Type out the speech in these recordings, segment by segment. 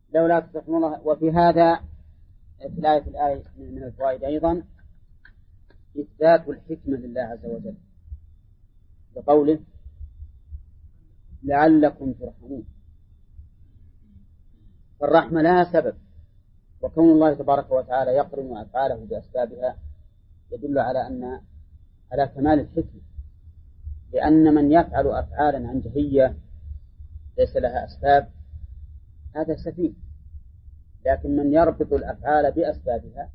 لولا تستغفرون الله. وفي هذا في الآية من الفوائد أيضا إثبات الحكمة لله عز وجل بقوله لعلكم ترحمون. فالرحمة لها سبب، وكون الله تبارك وتعالى يقرن أفعاله بأسبابها يدل على كمال الحكمة، لأن من يفعل أفعالا عن جهية ليس لها أسباب هذا سفيه، لكن من يربط الأفعال بأسبابها.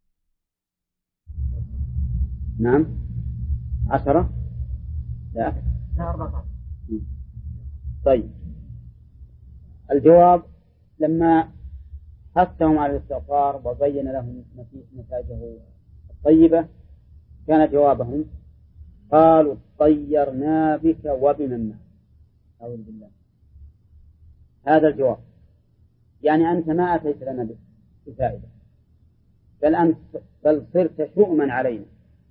نعم 10 لا 14. طيب الجواب لما حثهم على الاستغفار وبين لهم نتائجه الطيبة كان جوابهم قالوا طيرنا بك وبمن معك. أعوذ بالله. هذا الجواب يعني أنت ما أتيت لنا بفائدة، بل صرت شؤما علينا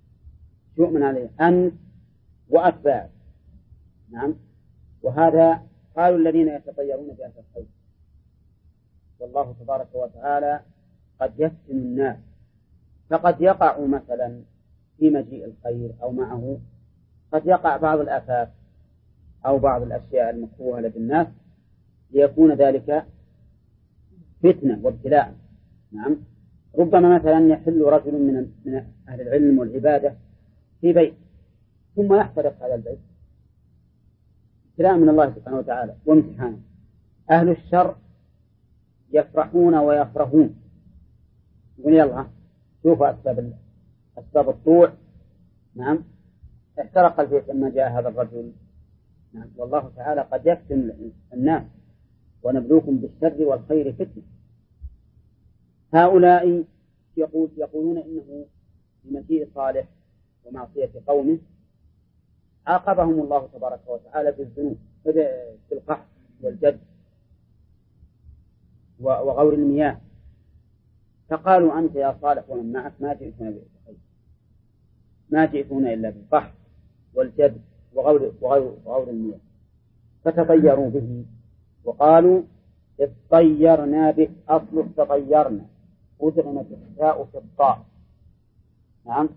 أنت وأتباعك. نعم. وهذا قالوا الذين يتطيرون بأهل الخير، والله تبارك وتعالى قد يفتن الناس، فقد يقع مثلا في مجيء الخير أو معه قد يقع بعض الآفات أو بعض الأشياء المكروهة لدى الناس ليكون ذلك فتنة وابتلاء. نعم. ربما مثلا يحل رجل من أهل العلم والعبادة في بيت ثم يحترق هذا البيت، ابتلاء من الله سبحانه وتعالى وامتحانه. أهل الشر يفرحون ويفرحون، يقول يلا شوفوا أسباب الطوع. نعم. احترق البيت لما جاء هذا الرجل. نعم. والله تعالى قد يفتن الناس ونبلوكم بالشر والخير فتنة. هؤلاء يقولون إنه بمجيء صالح ومعصية قومه عاقبهم الله تبارك وتعالى بالذنوب بالقحط والجد وغور المياه، فقالوا أنت يا صالح ومن معك ما جئتنا بالخير، ما جئتنا إلا بالقحط والجد وغور المياه، فتطيروا به وقالوا اطيرنا به. أصل تطيرنا أدغمت التاء في الطاء. نعم.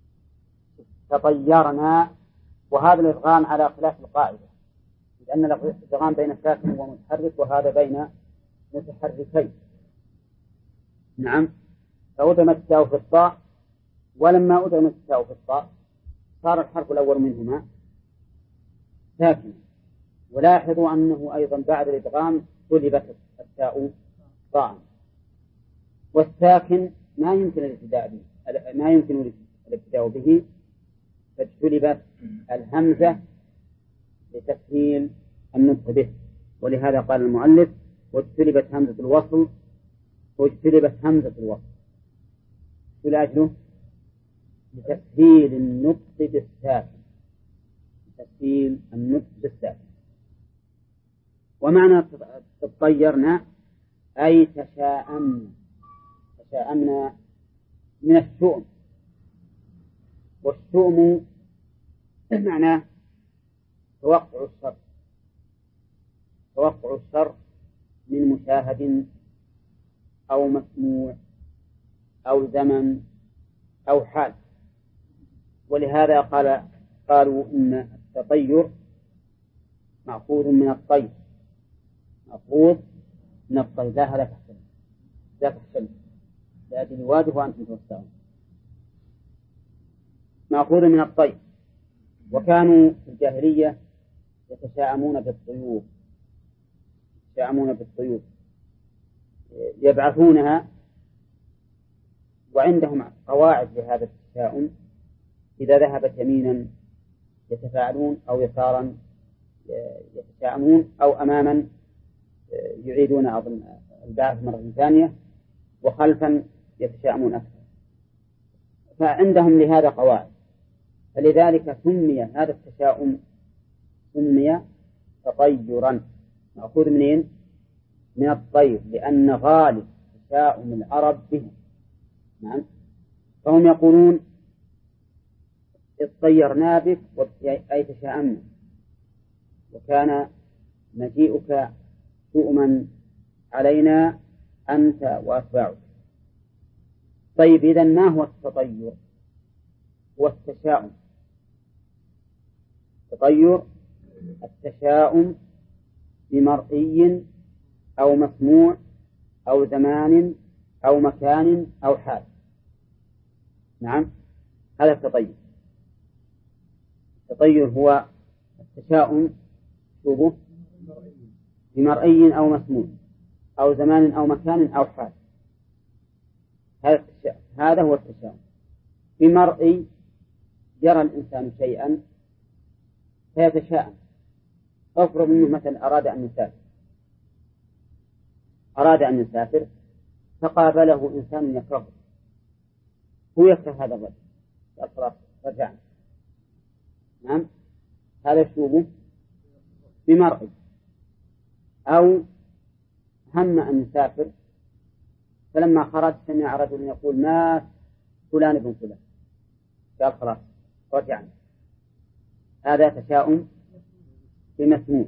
تطيرنا، وهذا الإدغام على خلاف القاعدة، لأن الإدغام بين ساكن ومتحرك وهذا بين متحركين. نعم. فأدغمت التاء في الطاء، ولما أدغمت التاء في الطاء صار الحرف الأول منهما ساكن. ولاحظوا أنه أيضا بعد الإدغام قلبت التاء طاء، والساكن ما يمكن الابتداء به فاجتلبت الهمزة لتسهيل النطق به، ولهذا قال المؤلف واجتلبت همزة الوصل لأجله لتسهيل النطق بالساكن. ومعنى تطيرنا أي تشاءمنا من الشؤم، والشؤم معناه توقع الشر من مشاهد أو مسموع أو زمن أو حال. ولهذا قالوا إن التطير مأخوذ من الطير، لا تحسن لأجل واجب وأنتم توسعون، مأخوذ من الطير. وكانوا في الجاهلية يتشاءمون بالطيور يبعثونها، وعندهم قواعد لهذا التشاؤم. إذا ذهبت يمينا يتفاعلون، أو يسارا يتشاءمون، أو أماما يعيدون أظن البعث مرة ثانية، وخلفا يتشاءمون أكثر. فعندهم لهذا قواعد، فلذلك سمي هذا التشاؤم تطيرا، مأخوذ منين؟ من الطير، لأن غالب تشاؤم العرب به. نعم. فهم يقولون اطيرنا بك أي تشاءمنا، وكان مجيئك شؤما علينا أنت وأتباعك. طيب إذا ما هو التطير؟ هو التشاؤم. التطير التشاؤم بمرئي أو مسموع أو زمان أو مكان أو حال. نعم، هذا التطير. التطير هو التشاؤم شوفه بمرئي أو مسموع أو زمان أو مكان أو حال. هذا هو التشاؤم. بمرئي يرى الإنسان شيئا فيتشاءم. افرض أنه مثلا أراد أن يسافر فقابله إنسان يكرهه، هو يكره هذا الرجل، قال خلاص رجعنا. نعم، هذا شوبه بمرئي. أو هم أن يسافر فلما خرج سمع رجل يقول ما فلان ابن فلان، قال خلاص رجعنا. هذا تشاؤم بمسموع.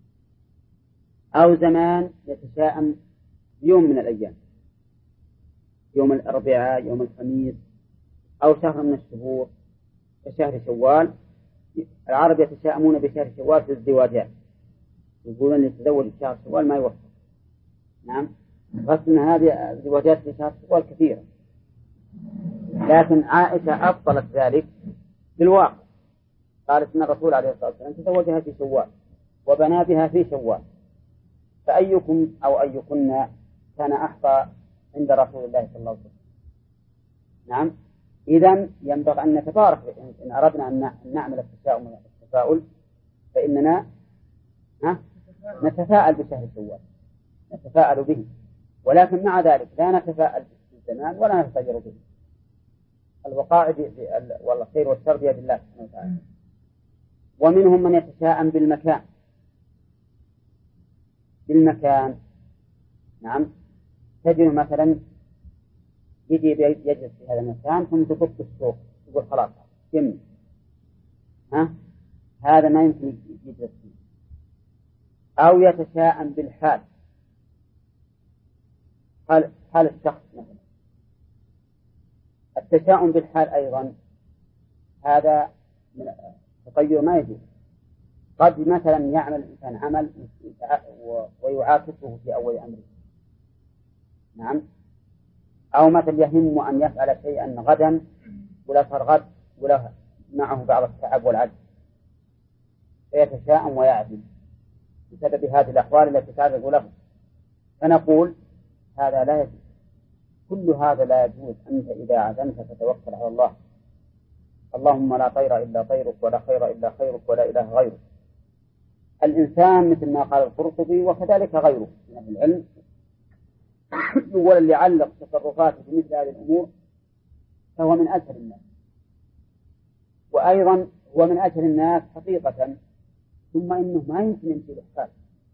أو زمان يتشاءم يوم من الأيام، يوم الأربعاء، يوم الخميس، أو شهر من الشهور كشهر شوال. العرب يتشاءمون بشهر شوال في الزواجات، يقولون اللي يتزوج في شهر شوال ما يوفق. نعم، غصن هذه الزواجات في شهر شوال كثيرة، لكن عائشة أبطلت ذلك بالواقع. قالت إن الرسول عليه الصلاة والسلام تزوجها في شوال وبنى بها في شوال، فأيكم أو أيكن كان أحظى عند رسول الله صلى الله عليه وسلم. نعم، إذن ينبغي أن نتبارك إن أردنا أن نعمل التشاؤم والتفاؤل فإننا نتفاءل بشهر شوال، نتفاءل به، ولكن مع ذلك لا نتفاءل بالزمان ولا نتطير به. الوقائع والخير والشر بيد الله سبحانه وتعالى. ومنهم من يتشاءم بالمكان. نعم، تجد مثلا يجي يجلس في هذا المكان ثم تفك السوق يقول خلاص يم، هذا ما يمكن يجلس فيه. أو يتشاءم بالحال، حال الشخص مثلا. التشاؤم بالحال أيضا هذا تطير ما يجوز. قد مثلا يعمل الإنسان عمل ويعاكسه في أول أمره. نعم، أو مثل يهم أن يفعل شيئا غدا ولا ترغب ولا معه بعض التعب والعجز فيتشاءم ويعدل بسبب هذه الأحوال التي تعرض له. فنقول هذا لا يجوز، كل هذا لا يجوز. أنت إذا عزمت فتوكل على الله. اللهم لا طير إلا طيرك ولا خير إلا خيرك ولا إله غيرك. الإنسان مثل ما قال القرطبي وكذلك غيره من أهل العلم هو اللي علق تصرفاته بمثل هذه الأمور فهو من أسهل الناس، وأيضا هو من أسهل الناس حقيقة. ثم إنه ما يمكن يمشي له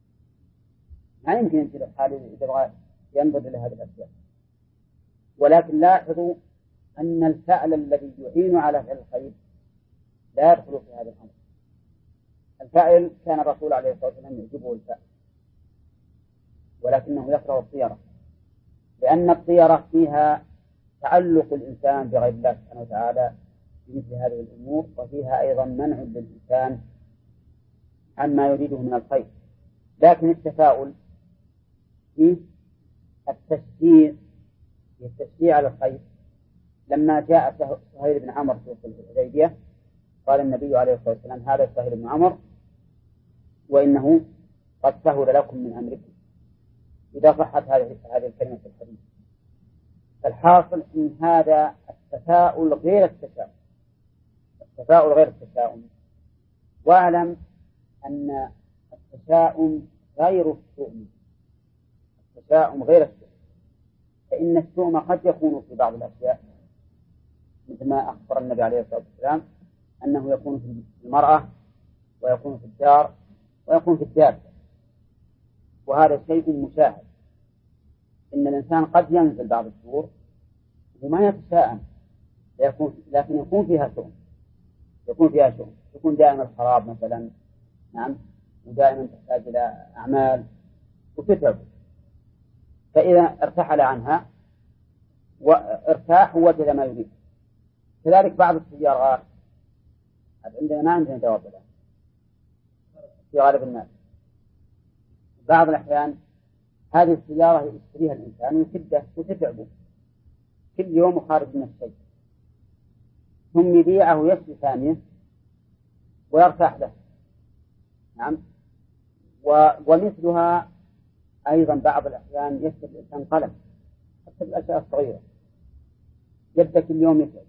حال إذا بغى ينظر إلى هذه الأشياء. ولكن لاحظوا أن الفعل الذي يعين على فعل الخير لا يدخل في هذا الأمر. الفاعل كان الرسول عليه الصلاة والسلام يعجبه الفعل، ولكنه يكره الطيرة، لأن الطيرة فيها تعلق الإنسان بغير الله سبحانه وتعالى بمثل هذه الأمور، وفيها أيضا منع للإنسان عما يريده من الخير. لكن التفاؤل فيه التشجيع على الخير. لما جاء سهيل بن عمرو في الحديبية قال النبي عليه الصلاة والسلام هذا سهيل بن عمرو وإنه قد سهل لكم من أمركم، إذا صحت هذه الكلمة في الحديث. فالحاصل إن هذا التفاؤل غير التشاؤم. واعلم أن التشاؤم غير الشؤم. فإن الشؤم قد يكون في بعض الأشياء مثل ما أخبر النبي عليه الصلاة والسلام أنه يكون في المرأة ويكون في الدار ويكون في الدابة، وهذا شيء مشاهد. إن الإنسان قد ينزل بعض الشهور وما يتشاءم، لكن يكون فيها شؤم، يكون دائما الخراب مثلا. نعم، ودائما تحتاج إلى أعمال وتتعب. فإذا ارتحل عنها وارتاح ووجد ما يريد. كذلك بعض السيارات عندنا ما عندنا جواب الآن في غالب الناس. بعض الأحيان هذه السيارة يشتريها الإنسان وشدة وتتعبه كل يوم خارج من الشيء، ثم يبيعه ويشتري ثانية ويرتاح له. نعم. ومثلها أيضا بعض الأحيان يشتري الإنسان قلم حتى الأشياء الصغيرة، يبدأ كل يوم يتعب،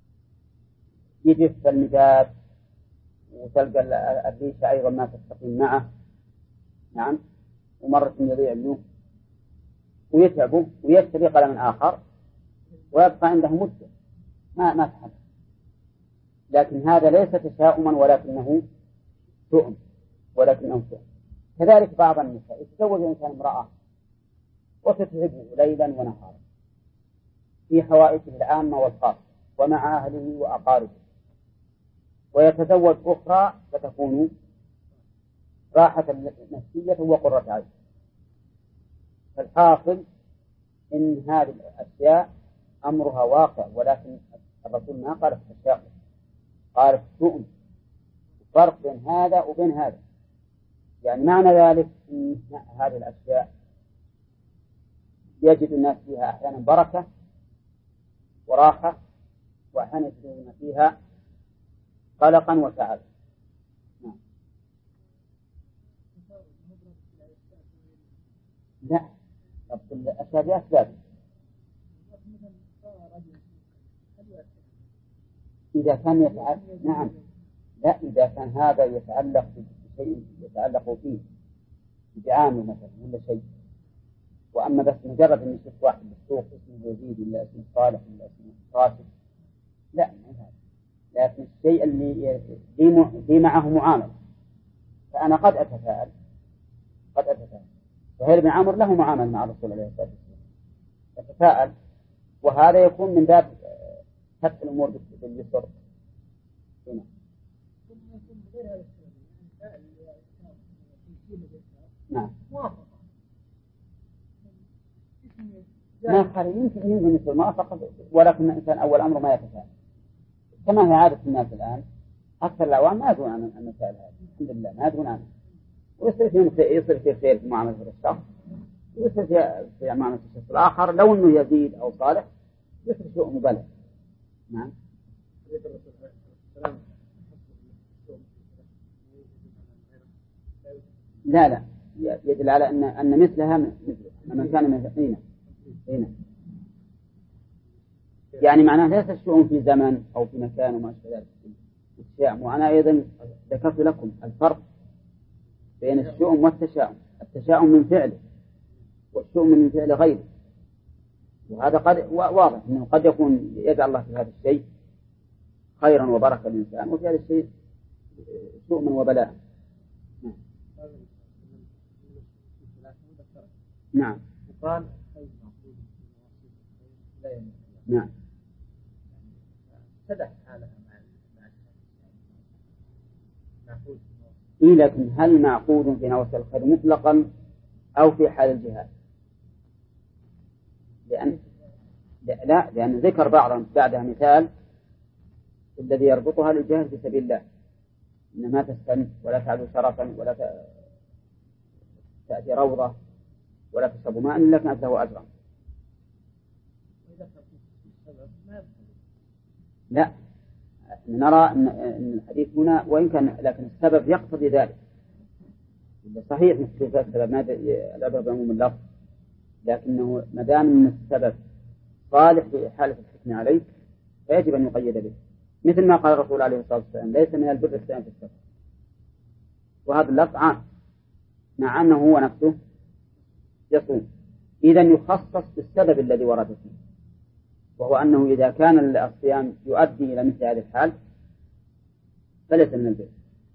يجف المداد وتلقى الريشة أيضا ما تستقيم معه. نعم. ومرة يضيع له ويتعبه ويشتري قلم آخر ويبقى عنده مدة ما تحمل. لكن هذا ليس تشاؤما ولكنه شؤم. كذلك بعض النساء يتزوج الإنسان امرأة وتتعبه ليلا ونهارا في حوائجه العامة والخاصة ومع أهله وأقاربه، ويتزوج أخرى فتكون راحة نفسية وقرة عين. فالحاصل إن هذه الأشياء أمرها واقع، ولكن الرسول ما قال في التشاؤم، قال في الشؤم. فرق بين هذا وبين هذا. يعني معنى ذلك أن هذه الأشياء يجد الناس فيها أحيانا بركة وراحة، وأحيانا يجدون فيها قلقا وتعب. لا، ربط الأشياء بأسباب. إذا كان يتعلق، نعم، لا، إذا كان هذا يتعلق بشيء يتعلق فيه بعامل مثلا ولا شيء، وأما بس مجرد أن يشوف واحد بالسوق اسمه يزيد ولا اسمه صالح ولا اسمه راشد، لا، ما هذا. لكن الشيء اللي دي معه معامل، فأنا قد أتفاءل. وهير بن عمرو له معامل مع الرسول عليه الصلاة والسلام، أتفاءل، وهذا يكون من باب فتح الأمور باليسر. هنا نعم، ما قال يمكن يصير موافقة، ولكن الإنسان أول أمر ما يتفاعل، كما هي عادة الناس الآن. أكثر الأعوام ما يدرون عن المسائل هذه، الحمد لله ما يدرون عنها. ويصير في خير في معاملة الشخص، ويصير في معاملة الشخص الآخر، لو أنه يزيد أو صالح يصير شيء مبالغ. نعم. لا، يدل على أن مثلها من كان مثلنا. يعني معناه ليس الشؤم في زمن أو في مكان وما أشبه ذلك. وأنا أيضا ذكرت لكم الفرق بين الشؤم والتشاؤم. التشاؤم من فعله والشؤم من فعل غيره، وهذا قد واضح أنه قد يكون يجعل الله في هذا الشيء خيرا وبركة للإنسان، وفي هذا الشيء شؤما وبلاء. نعم. وقال نعم. تدح حالها مع إيه، لكن هل معقود في نوى الخير مطلقا أو في حال الجهاد؟ لأن ذكر بعدها مثال الذي يربطها للجهاد في سبيل الله، إنما تستنف ولا تعدو شرفا ولا تأتي روضة ولا تشرب ماء إلا كانت له أجرا. لا، نرى أن الحديث هنا وإن كان لكن السبب يقتضي ذلك. صحيح مثل السبب ما الأبرز بعموم اللفظ، لكنه ما دام من السبب صالح في حالة الحكم عليه فيجب أن يقيد به، مثل ما قال الرسول عليه الصلاة والسلام ليس من البر الصيام في السفر، وهذا اللفظ عام مع أنه هو نفسه يصوم. إذن يخصص بالسبب الذي ورد فيه، وهو أنه إذا كان الصيام يؤدي إلى مثل هذه الحال فليس من البر.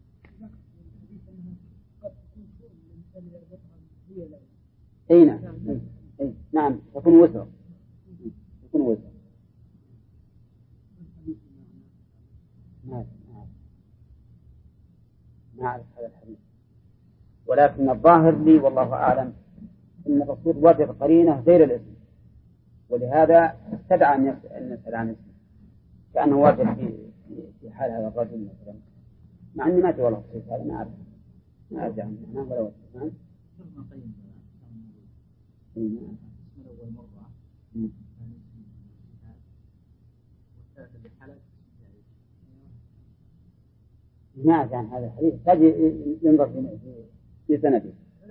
أي نعم. نعم، تكون وزر. ما أعرف هذا الحديث، ولكن الظاهر لي والله أعلم إن الرسول وجد قرينة غير الاسم، ولهذا استدعى أن يسأل عن اسمه، كأنه وجد في حال هذا الرجل مثلا، مع أني ما أدري والله كيف هذا، ما أعرف، ما أرجع عنه ولا وجد. نعم. ما أدري عن هذا الحديث، تجي ينظر في سنده.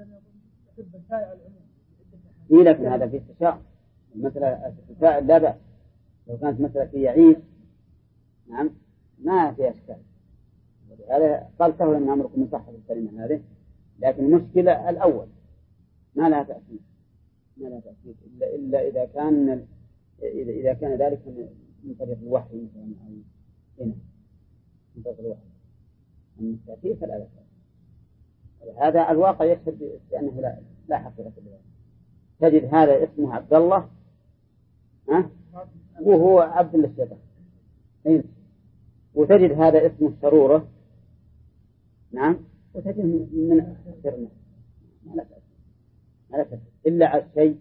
إيه لكن هذا في استشاء، مثلا استشاء لا بأس، لو كانت مثلا في يعيش نعم ما في أشكال، ولهذا قال سهل أن أمركم من صحة الكلمة هذه، لكن المشكلة الأول ما لها تأثير، ما لها تأثير إلا إذا كان ذلك من طريق الوحي مثلا أو هنا من طريق الوحي، من التأثير فلا بأس. هذا الواقع يشهد بأنه لا حقيقة له. تجد هذا اسمه عبد الله وهو عبد للشيطان، وتجد هذا اسمه سرورة نعم، وتجد من أكثر الناس ما لا تأثير إلا على الشيء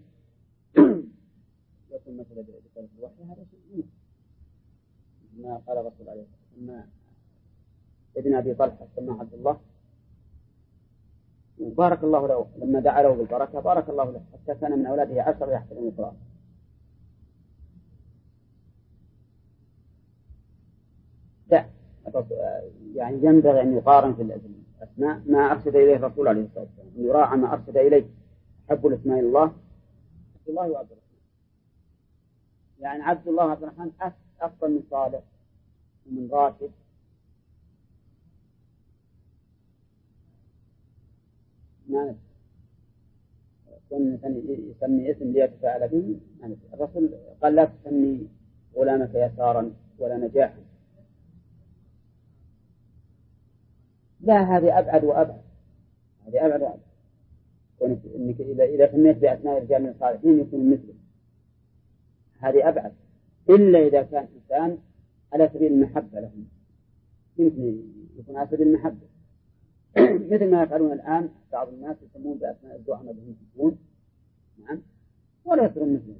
يكون مثلا بطريق الوحي، هذا شيء ما قال الرسول عليه الصلاة والسلام ابن أبي طلحة سماه عبد الله وبارك الله له، لما دعا له بالبركة بارك الله له، حتى كان من أولاده 10 يحفظون القرآن. لا يعني ينبغي أن يقارن في الأسماء ما أرشد إليه الرسول عليه الصلاة والسلام، أن يراعى ما أرشد إليه. حب الاسماء الله عبد الله وعبد الرحمن، يعني عبد الله وعبد الرحمن أفضل من صالح ومن راشد. ما يسمي اسم ليتفاعل به، الرسول قال لا تسمي غلامك يسارا ولا نجاحا، لا هذه أبعد وأبعد، هذه أبعد وأبعد. إنك إذا سميت بأسماء الرجال من الصالحين يكون مثله، هذه أبعد، إلا إذا كان إنسان على سبيل المحبة لهم، يمكن يكون على سبيل المحبة مثل ما يفعلون الآن بعض الناس يسمون بأسماء الزعماء الذين يحبون نعم ولا يصيرون مثلهم.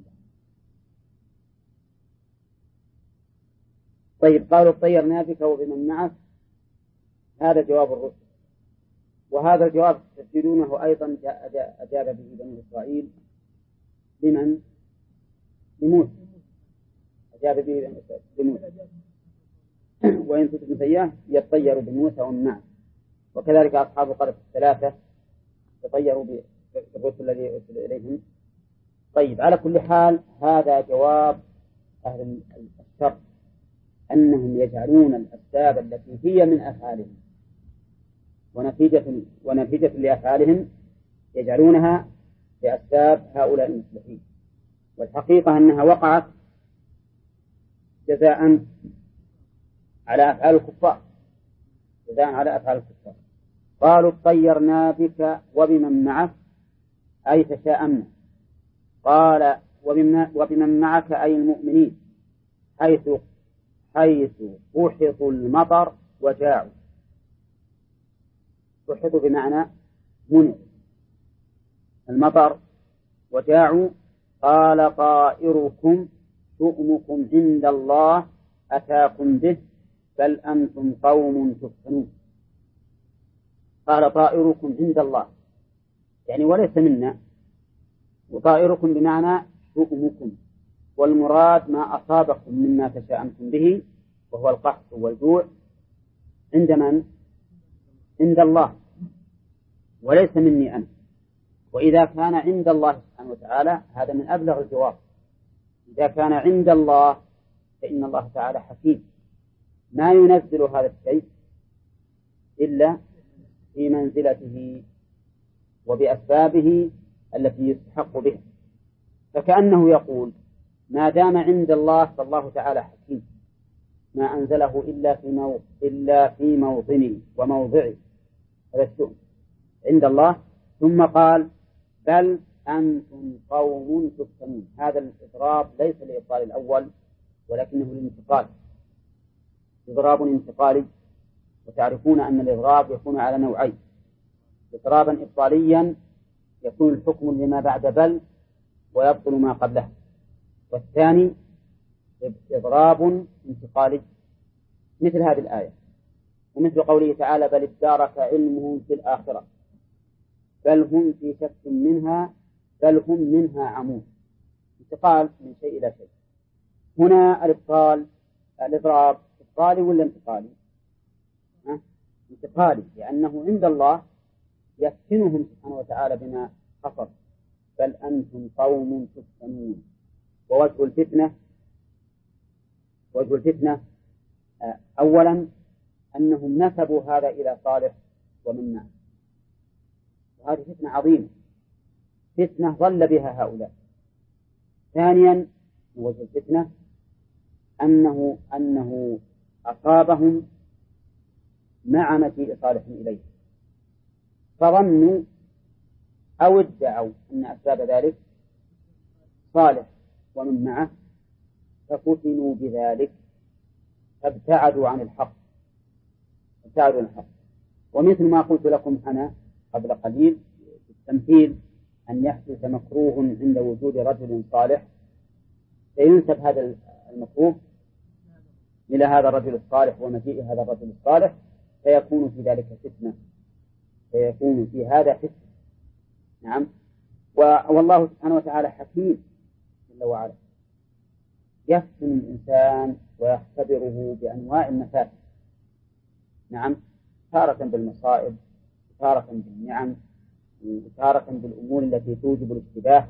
طيب قالوا طيرنا بك وبمن معك، هذا جواب الرسل، وهذا الجواب تجدونه أيضا أجاب به بني إسرائيل لمن؟ لموسى، أجاب به لموسى وإن كنتم سيئة يطيروا بموسى ومن معه، وكذلك أصحاب القرية 3 تطيروا بالرسل الذي أرسل إليهم. طيب على كل حال هذا جواب أهل الشر، أنهم يجعلون الأسباب التي هي من أفعالهم ونتيجة لأفعالهم يجعلونها لأسباب هؤلاء المصلحين، والحقيقة أنها وقعت جزاء على أفعال الكفار، جزاء على أفعال الكفار. قالوا طيرنا بك وبمن معك أي تشاءمنا، قال وبمن معك أي المؤمنين، حيث أحطوا المطر وجاعوا، أحطوا بمعنى منع المطر وجاعوا. قال طائركم شؤمكم عند الله أتاكم به بل أنتم قوم تفتنون. قال طائركم عند الله يعني وليس منا، وطائركم بمعنى شؤمكم، والمراد ما أصابكم مما تشاءمتم به وهو القحط والجوع عند من؟ عند الله وليس مني أنا. وإذا كان عند الله سبحانه وتعالى هذا من أبلغ الجواب، إذا كان عند الله فإن الله تعالى حكيم ما ينزل هذا الشيء إلا في منزلته وبأسبابه التي يستحق بها، فكأنه يقول ما دام عند الله فالله تعالى حكيم، ما أنزله إلا في موطني وموضعي، هذا الشؤم عند الله. ثم قال بل أنتم قوم تفتنون، هذا الإضراب ليس لإبطال الأول ولكنه للانتقال، إضراب انتقالي، وتعرفون أن الإضراب يكون على نوعين: إضرابا إبطاليا يكون الحكم لما بعد بل ويبطل ما قبله. والثاني إضراب انتقالي مثل هذه الآية، ومثل قوله تعالى بل ادارك علمهم في الآخرة بل هم في شك منها بل هم منها عمون. انتقال من شيء إلى شيء. هنا الإضراب انتقالي ولا انتقالي؟ انتقالي، لأنه عند الله يفتنهم سبحانه وتعالى بما حصل بل أنتم قوم تفتنون. ووجه الفتنة أولا أنهم نسبوا هذا إلى صالح ومن معه، وهذه فتنة عظيمة، فتنة ضل بها هؤلاء. ثانيا وجه الفتنة أنه أصابهم مع مجيء صالح إليه، فظنوا أو ادعوا أن أسباب ذلك صالح ومن معه، ففتنوا بذلك فابتعدوا عن الحق. ومثل ما قلت لكم أنا قبل قليل في التمثيل أن يحدث مكروه عند وجود رجل صالح، فينسب هذا المكروه إلى هذا الرجل الصالح ومجيء هذا الرجل الصالح، فيكون في ذلك فتنة، فيكون في هذا فتنة. نعم. والله سبحانه وتعالى حكيم جل وعلا، يفتن الإنسان ويختبره بأنواع المفاسد. نعم، تارة بالمصائب، تارة بالنعم، وتارة بالأمور التي توجب الاشتباه،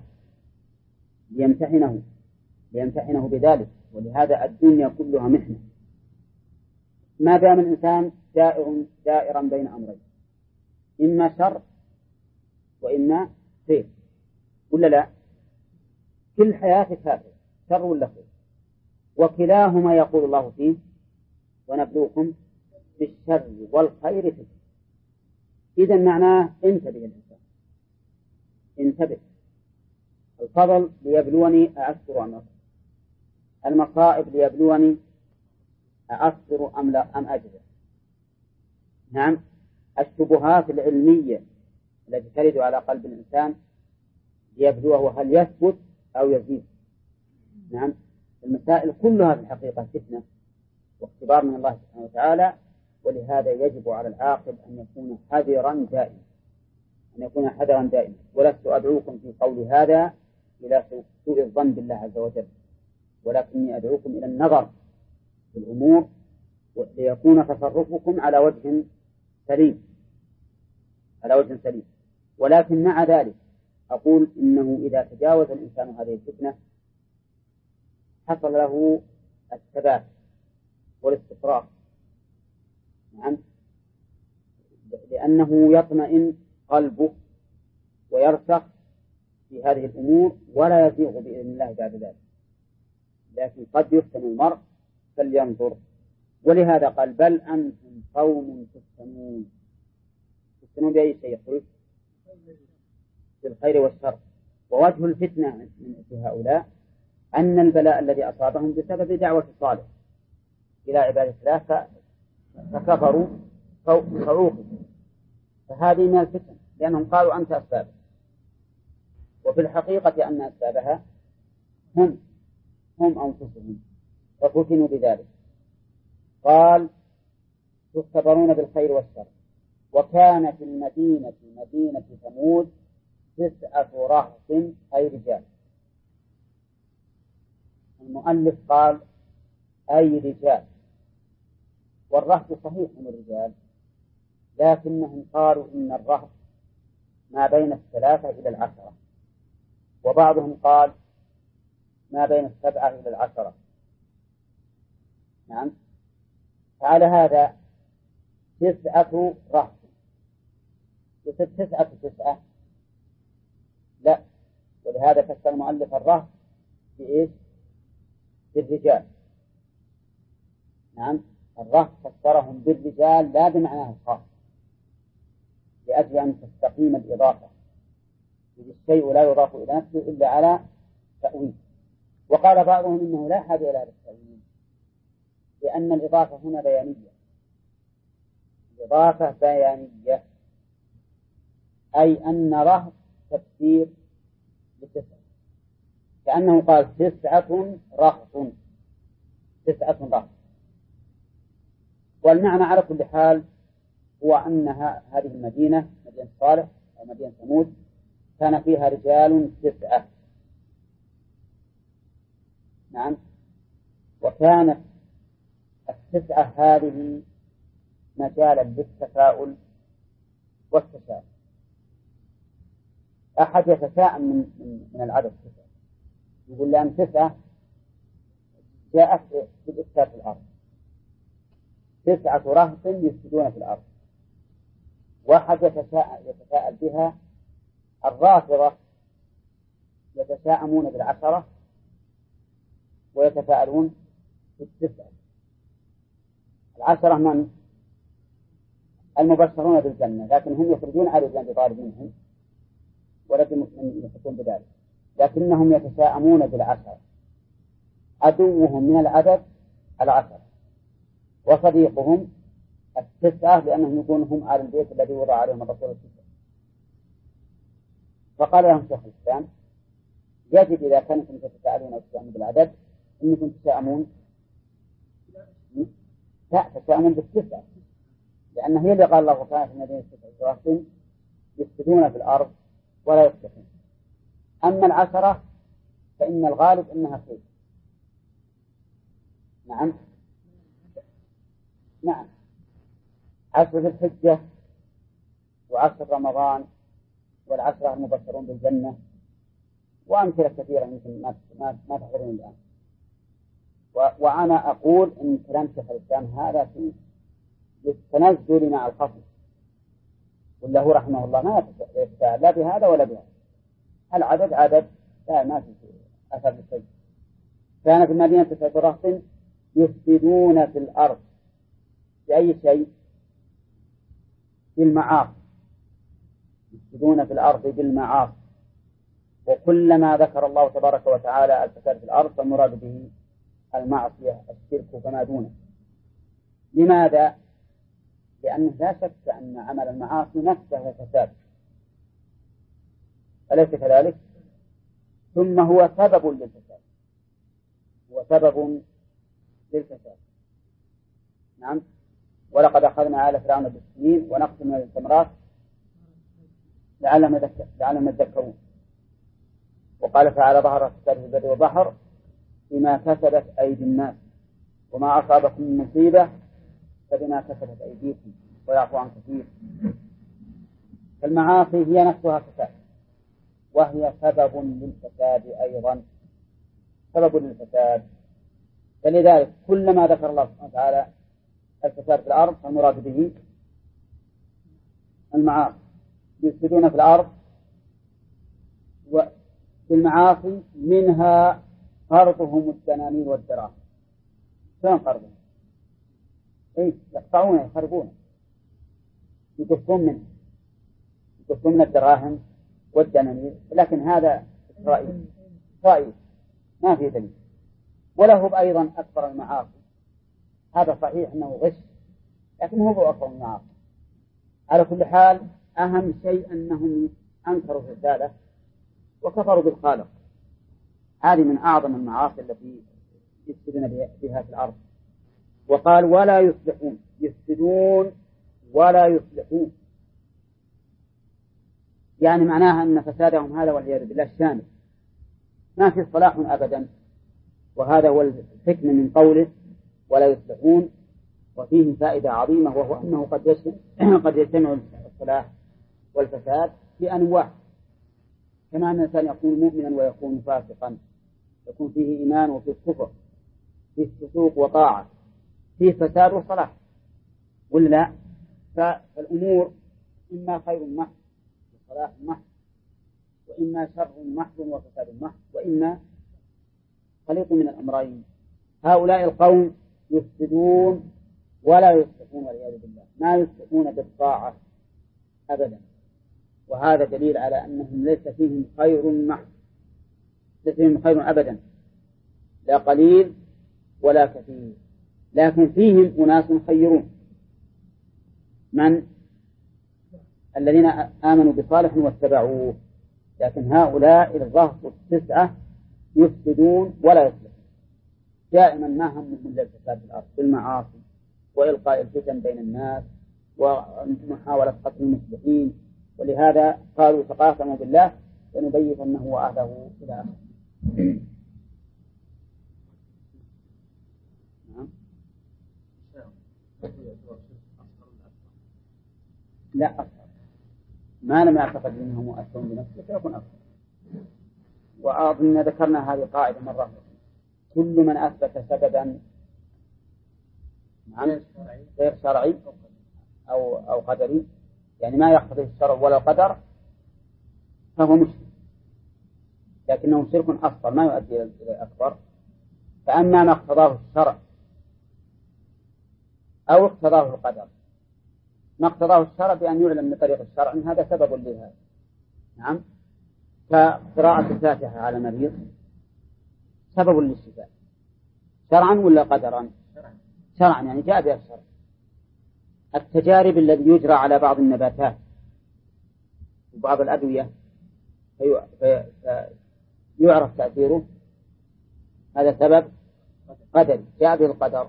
ليمتحنه بذلك. ولهذا الدنيا كلها محنة، ما دام الإنسان دائرا بين أمرين، إما شر وإما خير، ولا لا؟ كل حياتك هذه شر ولا خير، وكلاهما يقول الله فيه ونبلوكم بالشر والخير فتنة. إذا معناه انتبه الإنسان، انتبه. الفضل ليبلوني أأشكر أم أكفر، المصائب ليبلوني أأصبر أم أجزع. نعم، الشبهات العلمية التي ترد على قلب الإنسان ليبلوه هل يثبت أو يزيد. نعم، المسائل كلها في الحقيقة فتنة واختبار من الله سبحانه وتعالى. ولهذا يجب على العاقل أن يكون حذرا دائما، ولست أدعوكم في قول هذا إلى سوء الظن بالله عز وجل، ولكني أدعوكم إلى النظر في الأمور ليكون تصرفكم على وجه سليم. ولكن مع ذلك أقول إنه إذا تجاوز الإنسان هذه الفتنة حصل له الثبات والاستقرار. نعم، لأنه يطمئن قلبه ويرسخ في هذه الأمور ولا يزيغ بإذن الله بعد ذلك. لكن قد يفتن المرء فلينظر. ولهذا قال بل أنتم قوم تفتنون بأي شيء؟ يقول بالخير والشر. ووجه الفتنة في هؤلاء أن البلاء الذي أصابهم بسبب دعوة صالح إلى عبادة الله فكفروا فعوقبوا، فهذه من الفتن، لأنهم قالوا أنت أسباب، وفي الحقيقة أن أسبابها هم أنفسهم، ففتنوا بذلك. قال تختبرون بالخير والشر. وكانت المدينة مدينة ثمود 9 رهط أي رجال. المؤلف قال أي رجال، والرهط صحيح من الرجال، لكنهم قالوا إن الرهط ما بين 3 إلى 10، وبعضهم قال ما بين 7 إلى 10. نعم، فعلى هذا 9 رهط. يصير 9 لا، ولهذا فسر المؤلف الرهط بإيش؟ بالرجال. نعم، الرهط فسرهم بالرجال لا بمعناه الخاص، لأجل أن تستقيم الإضافة، إذ الشيء لا يضاف إلى نفسه إلا على تأويل. وقال بعضهم إنه لا حاجة إلى هذا التأويل، لأن الإضافة هنا بيانية، أي أن رهط تفسير لتسعة، كأنه قال 9 رهط، 9 رهط. والمعنى على كل حال هو أن هذه المدينة، مدينة صالح أو مدينة ثمود، كان فيها رجال 9. نعم. وكانت 9 هذه مجالا للتفاؤل والتشاؤم. أحد يتشاءم من العدد 9، يقول لأن 9 جاءت بالإفساد في الأرض، 9 رهط يفسدون في الأرض. واحد يتساءل بها. الرافضة يتشاءمون بال10 ويتفاءلون بال9. 10 من المبشرون بالجنة، لكن هم يخرجون على الجنة بطالب منهم ولكن يحسون بذلك، لكنهم يتشاءمون بال10. عدوهم من العدد 10، وصديقهم 9، لأنهم يكونوا هم آل البيت الذي وضع عليهم الرسول 9. فقال لهم شيخ الإسلام: يجب إذا كنتم تتساءلون أو تتشاءمون بالعدد أنكم تتشاءمون، لا، تتشاءمون بال9، لأن هي اللي قال الله تعالى في المدينة 9 يفسدون في الأرض ولا يصلحون. أما 10 فإن الغالب أنها خير. نعم. 10 ذي الحجة و10 رمضان وال10 المبشرون بالجنة وأمثلة كثيرة يمكن ما تحضرون الآن. وأنا أقول إن كلام شيخ الإسلام هذا في التنزل مع الخصم، ولا هو رحمه الله ما يتساءل لا بهذا ولا بهذا. العدد عدد، لا ما في أثر للشيء. كان في المدينة 9 رهط يفسدون في الأرض بأي شيء؟ بالمعاصي. يفسدون في الأرض بالمعاصي. وكلما ذكر الله تبارك وتعالى الفساد في الأرض فالمراد به المعصية، الشرك فما دونه. لماذا؟ لأنه لا شك أن عمل المعاصي نفسه فساد، أليس كذلك؟ ثم هو سبب للفساد، هو سبب للفساد. نعم. ولقد أخذنا آل فرعون بالسنين ونقص من الثمرات لعلهم يذكرون. وقال تعالى: ظهر الفساد في البر والبحر بما كسبت أيدي الناس وما أصابكم من مصيبة فبما كسبت أيديكم ويعفو عن كثير. فالمعاصي هي نفسها فساد، وهي سبب للفساد أيضا، سبب للفساد. فلذلك كلما ذكر الله سبحانه وتعالى الفساد في الأرض فالمراد به المعاصي. يفسدون في الأرض بالمعاصي، منها قرضهم الدنانير والدراهم. شلون قرضهم؟ يقطعونه، يخربونه، يقصون من الدراهم والدنانير. لكن هذا إسرائيل ما في دليل. وله أيضا أكبر المعاصي. هذا صحيح أنه غش، لكن هو أكبر المعاصي. على كل حال أهم شيء أنهم أنكروا الرسالة وكفروا بالخالق. هذه من أعظم المعاصي التي يفسدون بها في الأرض. وقال: ولا يصلحون. يفسدون ولا يصلحون، يعني معناها أن فسادهم هذا والعياذ بالله شامل، ما في صلاح أبدا. وهذا هو الحكم من قوله ولا يصلحون. وفيه فائدة عظيمة، وهو أنه قد يجتمع الصلاح والفساد بأنواع، كما أن الإنسان يكون مؤمنا ويكون فاسقا، يكون فيه إيمان وفيه كفر، فيه فسوق وطاعة، فيه فساد وصلاح، ولا لا؟ فالأمور إما خير محض وصلاح محض، وإما شر محض وفساد محض، وإما خليط من الأمرين. هؤلاء القوم يفسدون ولا يصلحون والعياذ بالله، ما يصلحون بالطاعة أبدا. وهذا دليل على أنهم ليس فيهم خير محض، ليس فيهم خير أبدا، لا قليل ولا كثير. لكن فيهم أناس خيرون، من الذين آمنوا بصالح واتبعوه. لكن هؤلاء الرهط التسعة يفسدون ولا يصلحون، دائما ما همهم إلا الفساد في الأرض بالمعاصي وإلقاء الفتن بين الناس ومحاولة قتل المصلحين، ولهذا قالوا تقاسموا بالله لنبيتنه وأهله إلى آخره. لا أصغر، ما لم يعتقد أنه مؤثر بنفسه فيكون أصغر. وأظن ذكرنا هذه قاعدة مرة، كل من أثبت سببا غير شرعي أو قدري، يعني ما يقتضي الشرع ولا القدر، فهو مشرك، لكنه شرك أصغر ما يؤدي إلى أكبر. فأما ما اقتضاه الشرع أو اقتضاه القدر، ما اقتضاه الشرع بأن يعلم بطريق الشرع أن هذا سبب لهذا، نعم، كقراءة الفاتحة على مريض سبب للشفاء شرعا ولا قدرا؟ شرعا، يعني جاء بها الشرع. التجارب الذي يجرى على بعض النباتات وبعض الأدوية فيعرف تأثيره، هذا سبب قدري جاء به القدر.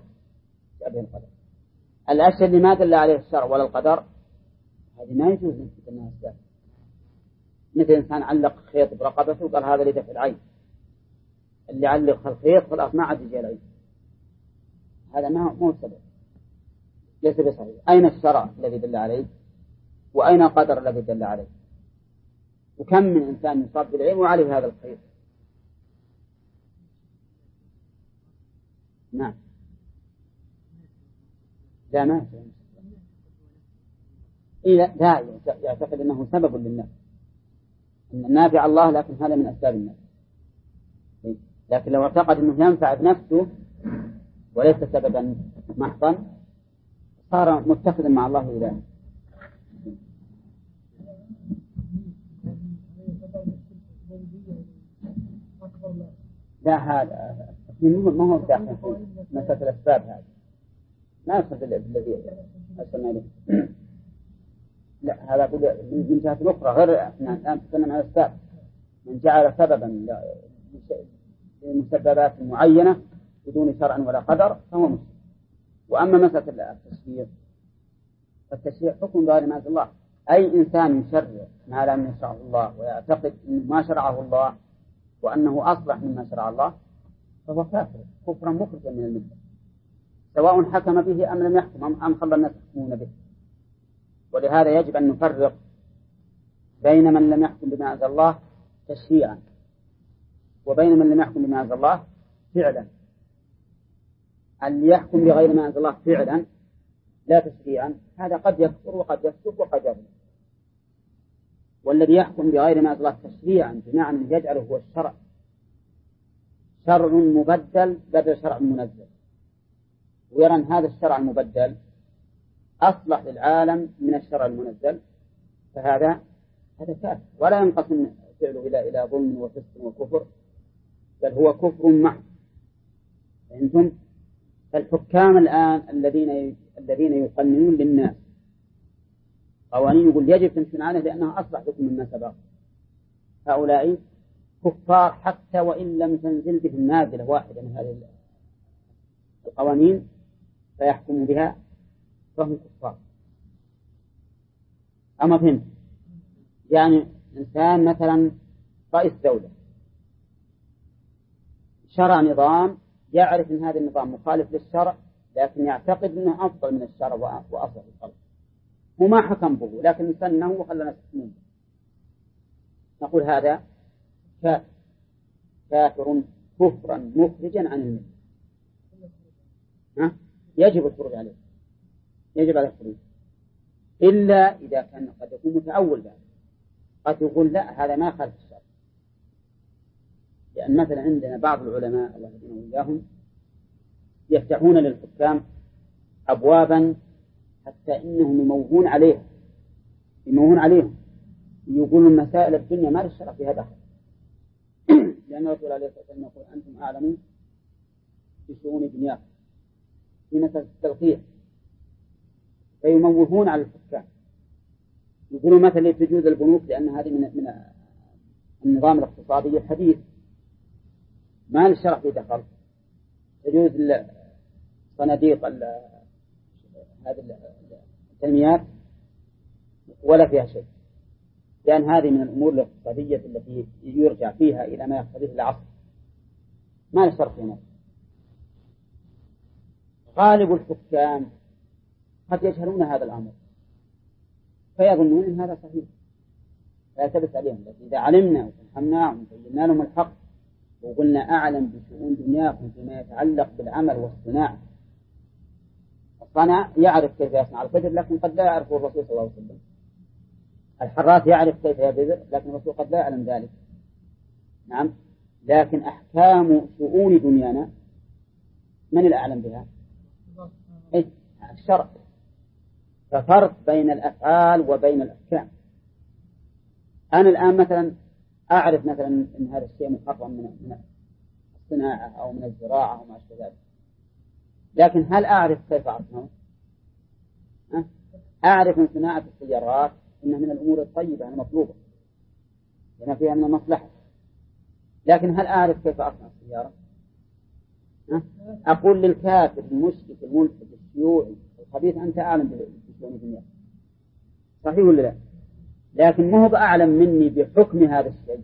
الأشياء اللي ما دل عليه الشرع ولا القدر هذه ما يجوز نثبت أنها أسباب. مثل إنسان علق خيط برقبته وقال هذا لدفع العين، اللي علق الخيط خلاص ما عاد يجي العين، هذا ما هو سبب، ليس بصحيح. أين الشرع الذي دل عليه وأين القدر الذي دل عليه؟ وكم من إنسان يصاب بالعين وعليه هذا الخيط. نعم، لا ما لا يعتقد أنه سبب للناس، أن النافع الله، لكن هذا من أسباب الناس. لكن لو اعتقد أنه ينفع بنفسه وليس سببا محضا صار متخذا مع الله إلها. لا، هذا ما هو داخل مسألة الأسباب، هذا ما يصل بالذي أسمى له. لا، هذا من جهة أخرى غير الآن تكلم عن الأسباب. من جعل سببا لمسببات معينة بدون شرع ولا قدر فهو مسلم. وأما مسألة التشريع فالتشريع حكم بغير ما أنزل الله. أي إنسان يشرع ما لم يشرعه الله ويعتقد أنه ما شرعه الله وأنه أصلح مما شرع الله فهو كافر كفرا مخرجا من الملة، سواء حكم به أم لم يحكم أم خلى الناس يحكمون به. ولهذا يجب أن نفرق بين من لم يحكم بما أنزل الله تشريعا وبين من لم يحكم بما أنزل الله فعلا. اللي يحكم بغير ما أنزل الله فعلا لا تشريعا هذا قد يكفر وقد يفسق وقد يظلم، والذي يحكم بغير ما أنزل الله تشريعا بمعنى أن يجعله هو الشرع، شرع مبدل بدل شرع منزل، ويرى أن هذا الشرع المبدل أصلح للعالم من الشرع المنزل، فهذا كافر ولا ينقسم فعله إلى ظلم وفسق وكفر، بل هو كفر محض. فأنتم الحكام الآن الذين يقننون للناس قوانين يقول يجب تمشون عليه لأنها أصلح لكم مما سبق، هؤلاء كفار حتى وإن لم تنزل بهم نازلة واحدة من هذه القوانين فيحكموا بها فهم كفار. أما فهمت؟ يعني إنسان مثلا رئيس دولة شرع نظام يعرف أن هذا النظام مخالف للشرع لكن يعتقد أنه أفضل من الشرع وأصلح الخلق، هو ما حكم به لكن سنه وخلى الناس يحكمون، نقول هذا كافر كفرا مخرجا عن الملة، يجب الخروج عليه، يجب على الخروج، إلا إذا كان قد يكون متأول ذلك، قد يقول لا هذا ما خالف الشرع. لأن مثلا عندنا بعض العلماء الله يهديهم وإياهم يفتحون للحكام أبوابا حتى إنهم يموهون عليهم يقولون مسائل الدنيا ما للشرع فيها دخل، لأن الرسول عليه الصلاة والسلام يقول أنتم أعلمون بشؤون دنياكم في مسألة التلقيح، فيموهون على الحكام، يقولون مثلا تجوز البنوك لأن هذه النظام الاقتصادي الحديث ما للشرع فيه دخل. تجوز صناديق هذه التنميات ولا فيها شيء، لأن هذه من الأمور الاقتصادية التي يرجع فيها إلى ما يقتضيه العصر، ما للشرع فيه نفسه. غالب الحكام قد يجهلون هذا الأمر فيظنون أن هذا صحيح لا تبت عليهم، لكن إذا علمنا وفهمناهم وبينا لهم الحق وقلنا أعلم بشؤون دنياكم فيما يتعلق بالعمل والصناعة. الصنع يعرف كيف يصنع الفجر لكن قد لا يعرفه الرسول صلى الله عليه وسلم. الحراث يعرف كيف يبذر لكن الرسول قد لا يعلم ذلك. نعم، لكن أحكام شؤون دنيانا من الأعلم بها؟ الشرع. ففرق بين الأفعال وبين الأحكام. أنا الآن مثلا أعرف مثلا أن هذا الشيء محرم من الصناعة أو من الزراعة وما أشبه ذلك، لكن هل أعرف كيف أصنعه؟ أعرف أن صناعة السيارات إنها من الأمور الطيبة المطلوبة لما فيها من المصلحة، لكن هل أعرف كيف أصنع السيارة؟ أقول للكافر المشرك الملحد الشيوعي الخبيث أنت أعلم بشؤون الدنيا، صحيح ولا لا؟ لكن ما هو بأعلم مني بحكم هذا الشيء.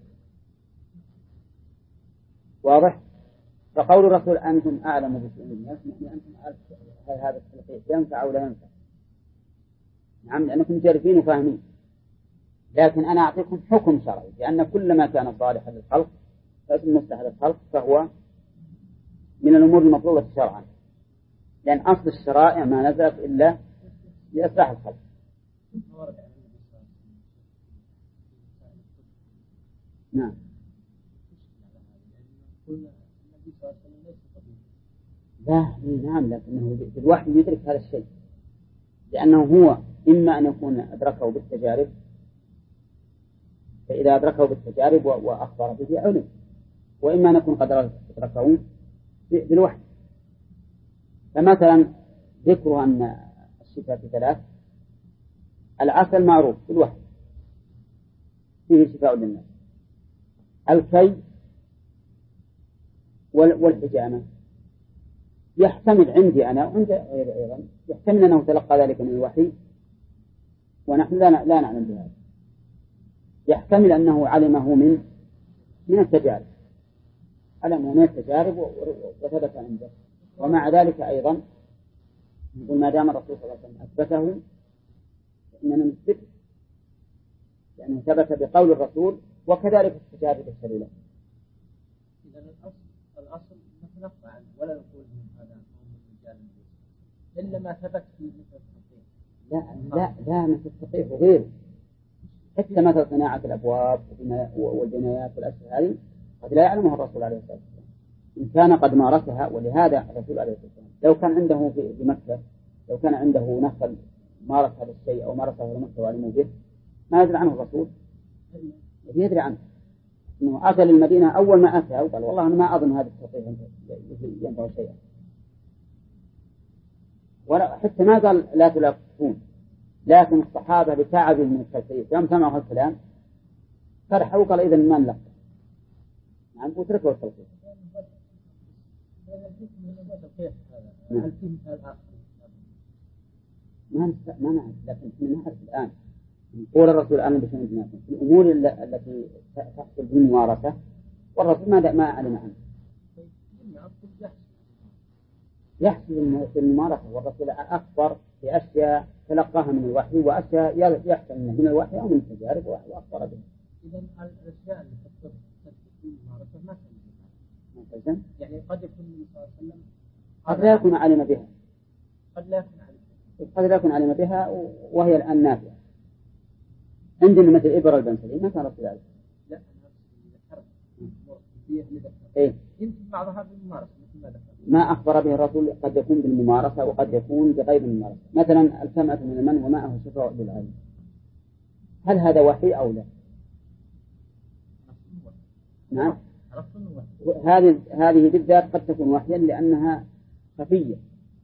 واضح؟ فقول الرسول أنتم أعلم بشؤون الناس، يعني أنتم أعلم هذا التلقيح ينفع أو لا ينفع. نعم، لأنكم جارفين وفاهمين، لكن أنا أعطيكم حكم شرعي، لأن كل ما كان صالحا للخلق فاسم مصلح للخلق فهو من الأمور المطلوبة شرعا، لأن أصل الشرائع ما نزلت إلا لإصلاح الخلق. نعم. لا، نعم، لكنه بالوحي يدرك هذا الشيء، لأنه هو إما أن يكون أدركه بالتجارب، فإذا أدركه بالتجارب وأخبر به علم، وإما أن يكون قد أدركه بالوحي. فمثلا ذكر أن الشفاء في 3، العسل معروف بالوحي فيه شفاء للناس، الكي والحجامة يحتمل عندي أنا وعند أيضا يحتمل أنه تلقى ذلك من الوحي ونحن لا نعلم بهذا، يحتمل أنه علمه من التجارب، علمه من التجارب وثبت عنده، ومع ذلك أيضا نقول ما دام الرسول صلى الله عليه وسلم أثبته فإننا نثبته، لأنه ثبت بقول الرسول وكذلك التجارب تشهد له. إذا الأصل نحن نقطع عنه ولا نقول من هذا من الرجال إلا ما ثبت في مثل التقييم. لا مثل التقييم وغيره، حتى مثل صناعة الأبواب والبنايات والأشياء هذه قد لا يعلمها الرسول عليه الصلاة والسلام إن كان قد مارسها. ولهذا الرسول عليه الصلاة والسلام لو كان عنده في مكة، لو كان عنده نخل مارس هذا الشيء أو مارسه في مكة وعلموا به ما يدري عنه الرسول، يدري عنه إنه أتى للمدينة أول ما أتى وقال والله أنا ما أظن هذا التقييم ينفع شيئا، ولا حتى ما قال لا تلاقون، لكن الصحابة لتعبوا من التلقيح يوم سمعوا هالكلام فرحوا وقال إذا ما نلقى. نعم، وتركوا التلقيح. ما نعرف، لكن نعرف الآن قول الرسول آمن بشؤون دنياكم في الأمور التي تحصل بالممارسة، والرسول ما علم عنه. يحصل في الممارسة، والرسول أخبر بأشياء تلقاها من الوحي وأشياء يحصل من الوحي أو من التجارب وأخبر بها. إذا الأشياء اللي تحصل في الممارسة ما تلزم. يعني قد يكون النبي صلى الله عليه وسلم قد لا يكون علم بها، قد لا يكون علم بها وهي الآن نافعة. عندنا مثل إبرة البنسلين ما كان رسول عليه. لا، إيه؟ يمكن بعضها بالممارسة مثل ما ذكر. ما أخبر به الرسول قد يكون بالممارسة وقد يكون بغير الممارسة. مثلا الكمأة من المن وماءه شفاء للعين، هل هذا وحي أو لا؟ نعم، هذه بالذات قد تكون وحيا لأنها خفية،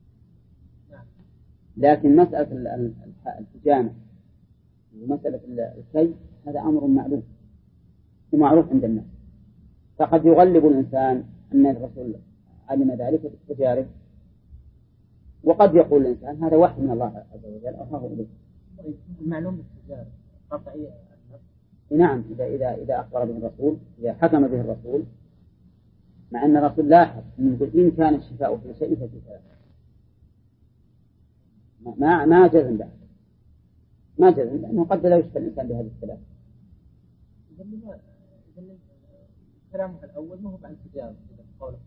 لكن مسألة الحجامة ومسألة الكي هذا أمر معلوم، ومعروف عند الناس. فقد يغلب الإنسان أن الرسول علم ذلك بالتجارب، وقد يقول الإنسان هذا وحي من الله عز وجل أوحاه إليه. المعلوم بالتجارب قطعي. نعم، إذا أخبر به الرسول، إذا حكم به الرسول، مع أن الرسول لاحظ إن كان الشفاء في شيء ففي ثلاث، ما جزم بعد، ما جزم، لأنه قد لا يشفى الإنسان بهذه الثلاث. إذا كلامه الأول ما هو عن تجارب قوله.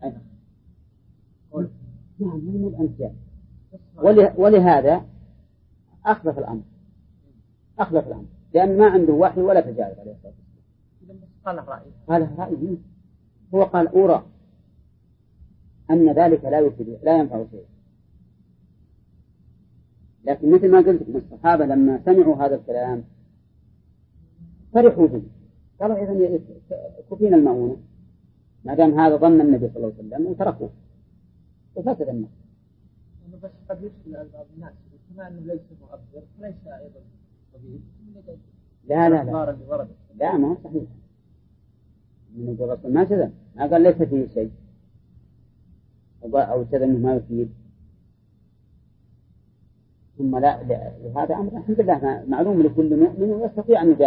نعم، مو عن تجارب. ولهذا أخذف الأمر، لأن ما عنده وحي ولا تجارب عليه الصلاة والسلام. قال رأيه، هو قال أرى أن ذلك لا ينفع شيء. لكن مثل ما قلت لكم الصحابة لما سمعوا هذا الكلام فرحوا به، قالوا إذن كفينا المؤونة، ما دام هذا ظن النبي صلى الله عليه وسلم وتركوه وفسد الناس. بس قد يشكل بعض الناس كما أنه ليس مؤثر ليس أيضا طبيب. لا ما هو صحيح. من الرسول ما جزم، ما قال ليس فيه شيء أو جزم أنه ما يفيد. ثم لهذا أمر الحمد لله معلوم لكل مؤمن ويستطيع أن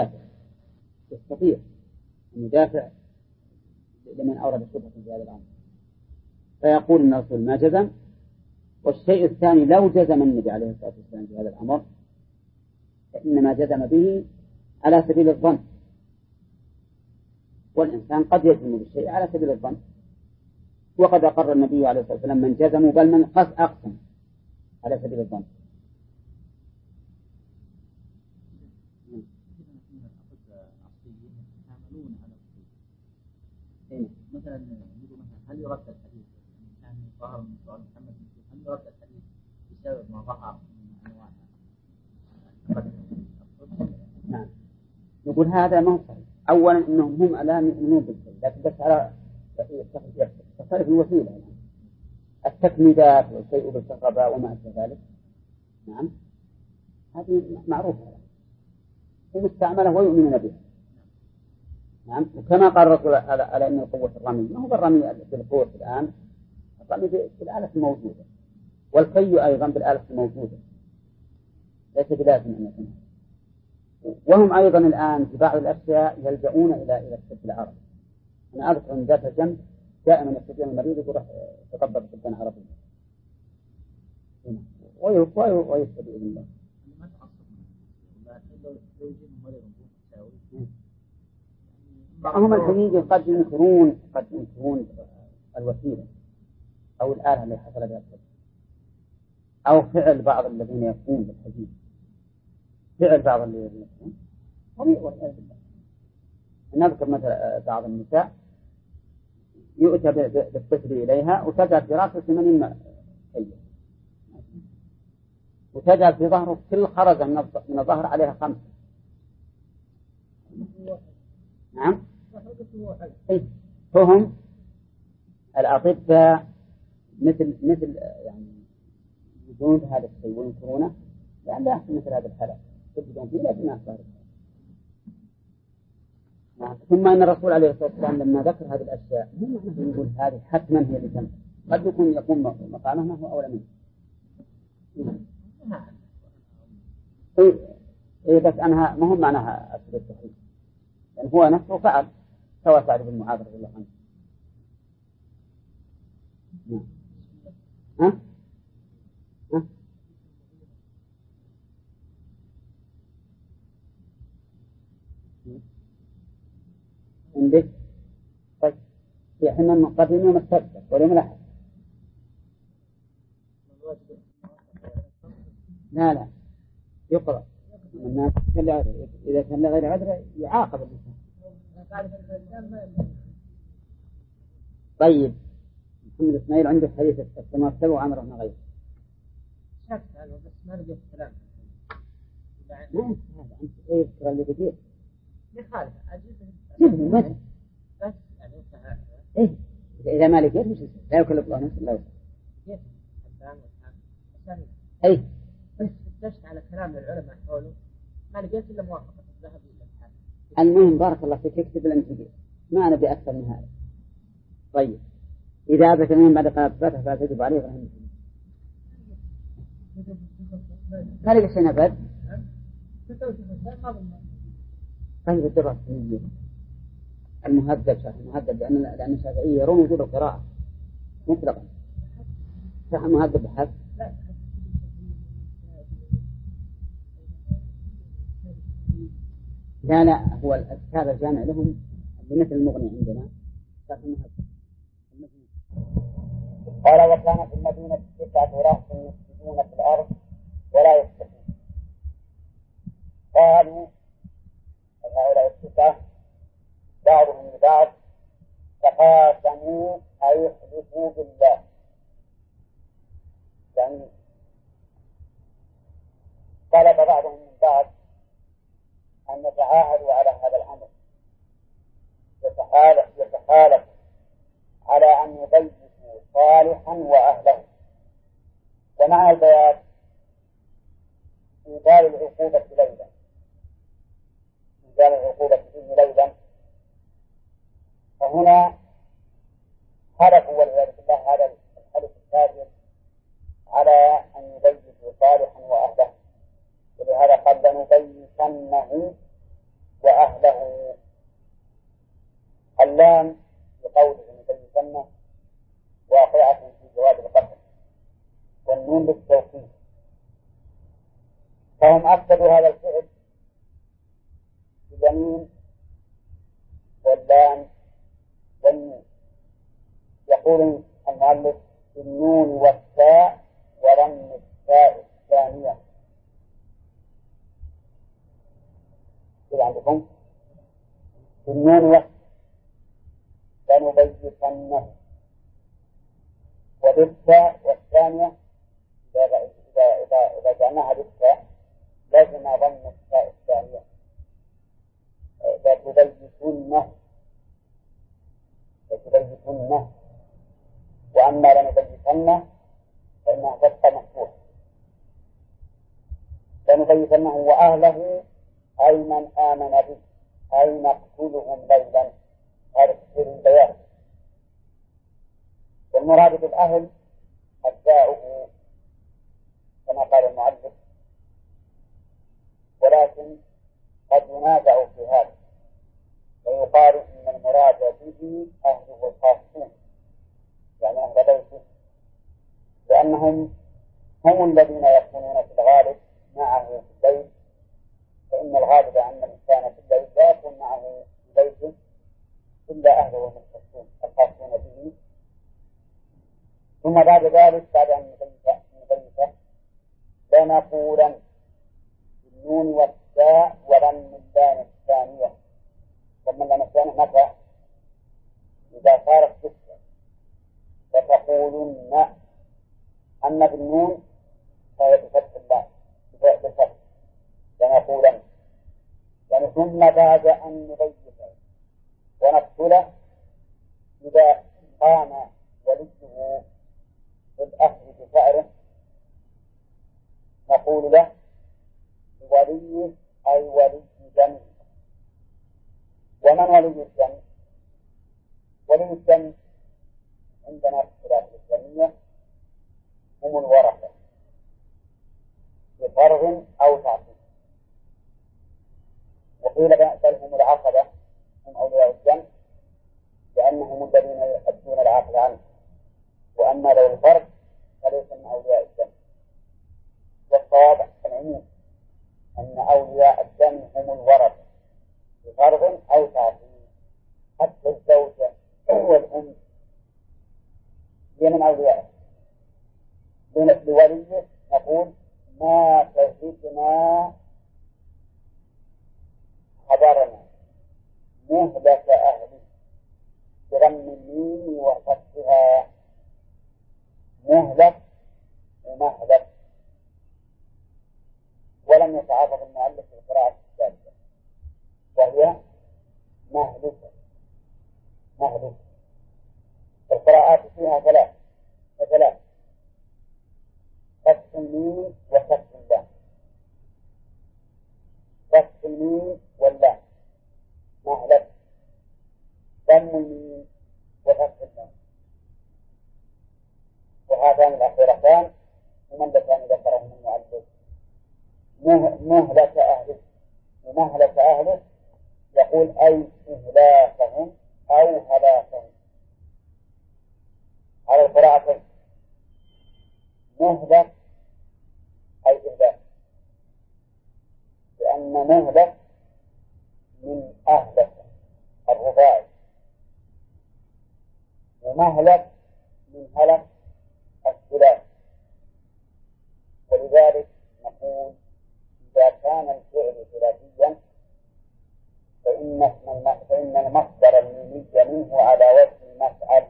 يدافع لمن أورد شبهة في هذا الأمر. فيقول أن الرسول ما جزم. والشيء الثاني، لو جزم النبي عليه الصلاة والسلام في هذا الأمر فإنما جزم به على سبيل الظن، والإنسان قد يجزم بالشيء على سبيل الظن. وقد أقر النبي عليه الصلاة والسلام من جزموا، بل من أقسم على سبيل الظن. مثلا هل يرد الحديث كان ظهر من سؤال محمد هل يرد الحديث بسبب ما ظهر من انواع؟ نعم، نقول هذا ما هو صحيح. اولا انهم هم الان يؤمنون بالشيء، لكن بس على تختلف الوسيله، يعني التكميدات والشيء بالكهرباء وما اشبه ذلك. نعم، هذه معروفه ومستعمله ويؤمنون بها. نعم، وكما قال الرسول على أن القوة الرمي ما هو بالرمي بالقوة الآن، الرمي بالآلة الموجودة، والكي أيضا بالآلة الموجودة، ليس بلازم أن يكون. وهم أيضا الآن في بعض الأشياء يلجؤون إلى الطب العربي. أنا أذكر أن ذات الجنب دائما يستطيع المريض يروح يتطبب طبا عربيا ويستطيع بإذن الله. هم الحقيقة قد ينكرون الوسيلة أو الآلة اللي حصل بها الحديث، أو فعل بعض الذين يقومون بالحديث، فعل بعض الذين يقومون والعياذ بالله. نذكر مثلا بعض النساء يؤتى بالطفل إليها وتجعل في رأسه 80 كيس، وتجعل في ظهره كل خرزة من الظهر عليها 5. نعم، فهم الأطباء مثل يعني يجون هذا الشيء وينكرونه، لأن لا يحصل مثل هذا الحالة يجدون فيه لكن أخبار. ثم أن الرسول عليه الصلاة والسلام لما ذكر هذه الأشياء مو معناه يقول هذه حتما هي اللي تنفع، قد يكون مقامه هو أولى منه. إيه بس أنها ما هو معناها أسباب التحريم، لأن هو نفسه فعل سواء سعد بن معاذ رضي الله عنه. ها؟ عندك طيب في حين المقدم يوم السبت واليوم الأحد. لا يقرأ الناس إذا كان لغير عذر يعاقب الإنسان. طيب محمد إسماعيل عندك حديث السماء السبع وعمر بن غيره. شفت عنه بس ما لقيت كلام. ما أنت إيه ترى اللي بديه؟ يخالف أجيب. متى؟ بس يعني إيه إذا ما لقيت مش لا يكلف الله نفسا إلا وسعها. أي بس فتشت على كلام العلماء حوله ما لقيت إلا موافقة الذهبي إلى الحال المهم بارك الله فيك اكتب الانتباه، ما أنا بأكثر من هذا. طيب إذا أبت من بعد قناة فتح فتجب عليه رحمه ما لقى شيء نبت. طيب الدراسة المهذب شرح المهذب لأن الشافعية يرون وجود القراءة مطلقا. شرح المهذب بحث لا هو الكتاب الجامع لهم بمثل المغني عندنا شرح المهذب. قال وكان في المدينة 9 رهط يفسدون في الأرض ولا يصلحون. قالوا هؤلاء 9 بعضهم لبعض تقاسموا أي يحلفوا بالله، يعني طلب بعضهم من بعض أن يتعاهدوا على هذا الأمر، يتحالف على أن يبيتوا صالحا وأهله. ومع البيان إنزال العقوبة ليلا، إنزال العقوبة فيه ليلا. فهنا حلفوا والعياذ بالله هذا الحلف الكافر على أن يبيتوا صالحا وأهله، ولهذا قال لنبيتنه وأهله. اللام بقوله نبيتنه واقعة في جواب القسم، والنون بالتوكيد، فهم أفسدوا هذا الفعل باليمين واللام والنون. يقول المؤلف النون والتاء ورم التاء الثانية. كيف عندكم؟ النون والتاء لنبيتنه، وبالتاء والثانية إذا جعلناها بالتاء لازم ضم التاء الثانية لتبيتنه. وأما لنبيتنه فإنها تبقى مفتوحة. لنبيتنه وأهله أي من آمن به، أي نقتلهم ليلا. هذا تفسير البيان. والمراد بالأهل أتباعه كما قال المؤلف، ولكن قد ينازع في هذا ويقال إن المراد به أهله الخاصون، يعني أهل بيته، لأنهم هم الذين يكونون في الغالب معه في البيت، فإن الغالب أن الإنسان في البيت لا يكون معه في بيته إلا أهله المختصون الخاصون به. ثم بعد ذلك بعد أن نبيته لنقولن بالنون والتاء ورم اللام الثانية. ورم اللام الثانية متى؟ إذا صارت ستة فتقولن. أما بالنون فهي بفتح اللام بفتح لنقولن. يعني ثم بعد أن نبيته ونقتله إذا قام وليه بالأخذ بثأره نقول له ولي أي ولي الدم. ومن ولي الدم؟ ولي الدم عندنا في الخلاف الإسلامية هم الورثة بفرض أو تعصيب، وقيل بل هم العصبة، هم أولياء الدم لأنهم الذين يؤدون العقل عنه. وأما لو الفرد فليس من أولياء الدم. والصواب العموم أن أولياء الدم هم الورثة بفرض أو تعصيب. حتى الزوجة والأم هي من أولياء. لوليه نقول ما تهدنا خبرنا مهلك أهلي برم الميم وفتحها. مهلك ومهلك. ولم يتعرض المؤلف في القراءة الثالثة وهي مهلكة. مهلكة. القراءات فيها ثلاث فتح الميم وفتح اللام. فتح الميم واللام ضم الميم وفتح النون، وهاتان الأخيرتان هما اللتان ذكرهما المؤلف. مهلك أهله، ومهلك أهله يقول أي إهلاكهم أو هلاكهم على القراءتين. مهلك أي إهلاك، لأن مهلك من أهلك الرباعي، ومهلك من هلك الثلاث. ولذلك نقول إذا كان الفعل ثلاثيا فإن المصدر الميمي منه على وزن المفعل.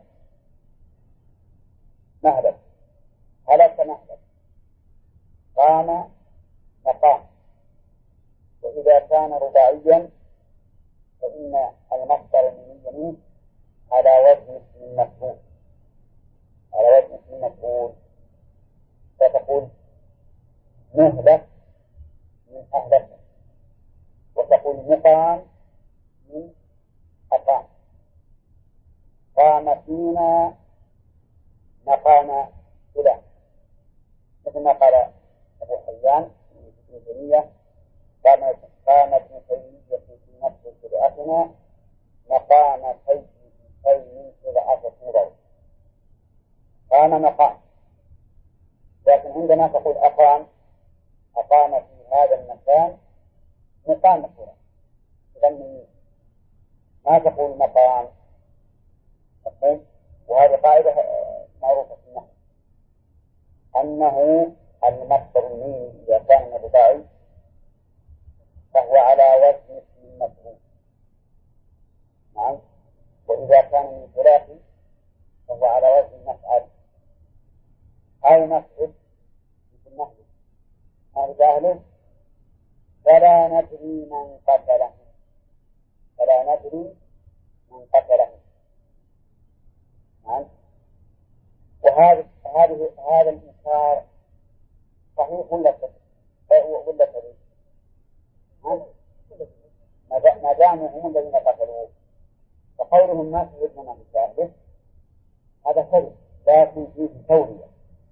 مهلك، هلك مهلك، قام مقام. وإذا كان رباعيا فإن المصدر الميمي منه على وزن اسم المفعول، على وزن اسم المفعول. فتقول مهلك من أهلك، وتقول مقام من أقام. قام فينا مقام فلان، مثل ما قال أبو حيان في تيمية قامت ابن تيمية في نفس قراءتنا مقام سيد من قراءة سورة. قام مقام، لكن عندما تقول أقام في هذا المكان مقام سورة، ما تقول مقام. وهذه قاعدة معروفة في النحو، أنه المصدر الميمي إذا كان رباعي فهو على وزن اسم المفعول. نعم. وإذا كان من ثلاثي فهو على وزن مفعل أو مفعل. مثل نحو أهله فلا ندري من قتله، فلا ندري من قتله. نعم. هذا الإنكار صحيح ولا كذب؟ ما داموا هم الذين قتلوه، فقولهم ما شهدنا ما بشاهده هذا كذب، لكن فيه تورية،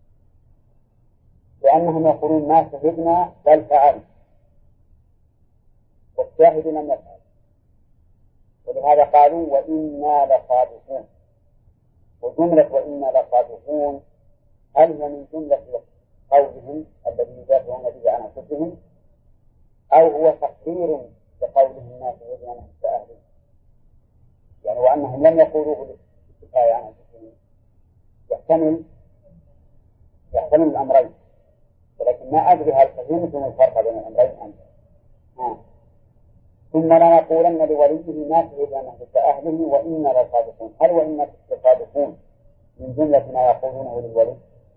لأنهم يقولون ما شهدنا بل فعلنا، والشاهد لم يفعل. ولهذا قالوا وإنا لصادقون. وجملة وإنا لصادقون هل هي من جملة قولهم الذي يدافعون به عن أنفسهم، أو هو تقرير لقولهم ما شهدنا ما بشاهده، يعني وأنهم لم يقولوه للكفاية عن أنفسهم؟ يحتمل الأمرين، ولكن ما أدري هل فهمتم الفرق بين الأمرين أم لا. ثم لنقولن لوليه ما شهدنا ما بشاهده وإنا لصادقون. هل وإنا لصادقون من جملة ما يقولونه للولي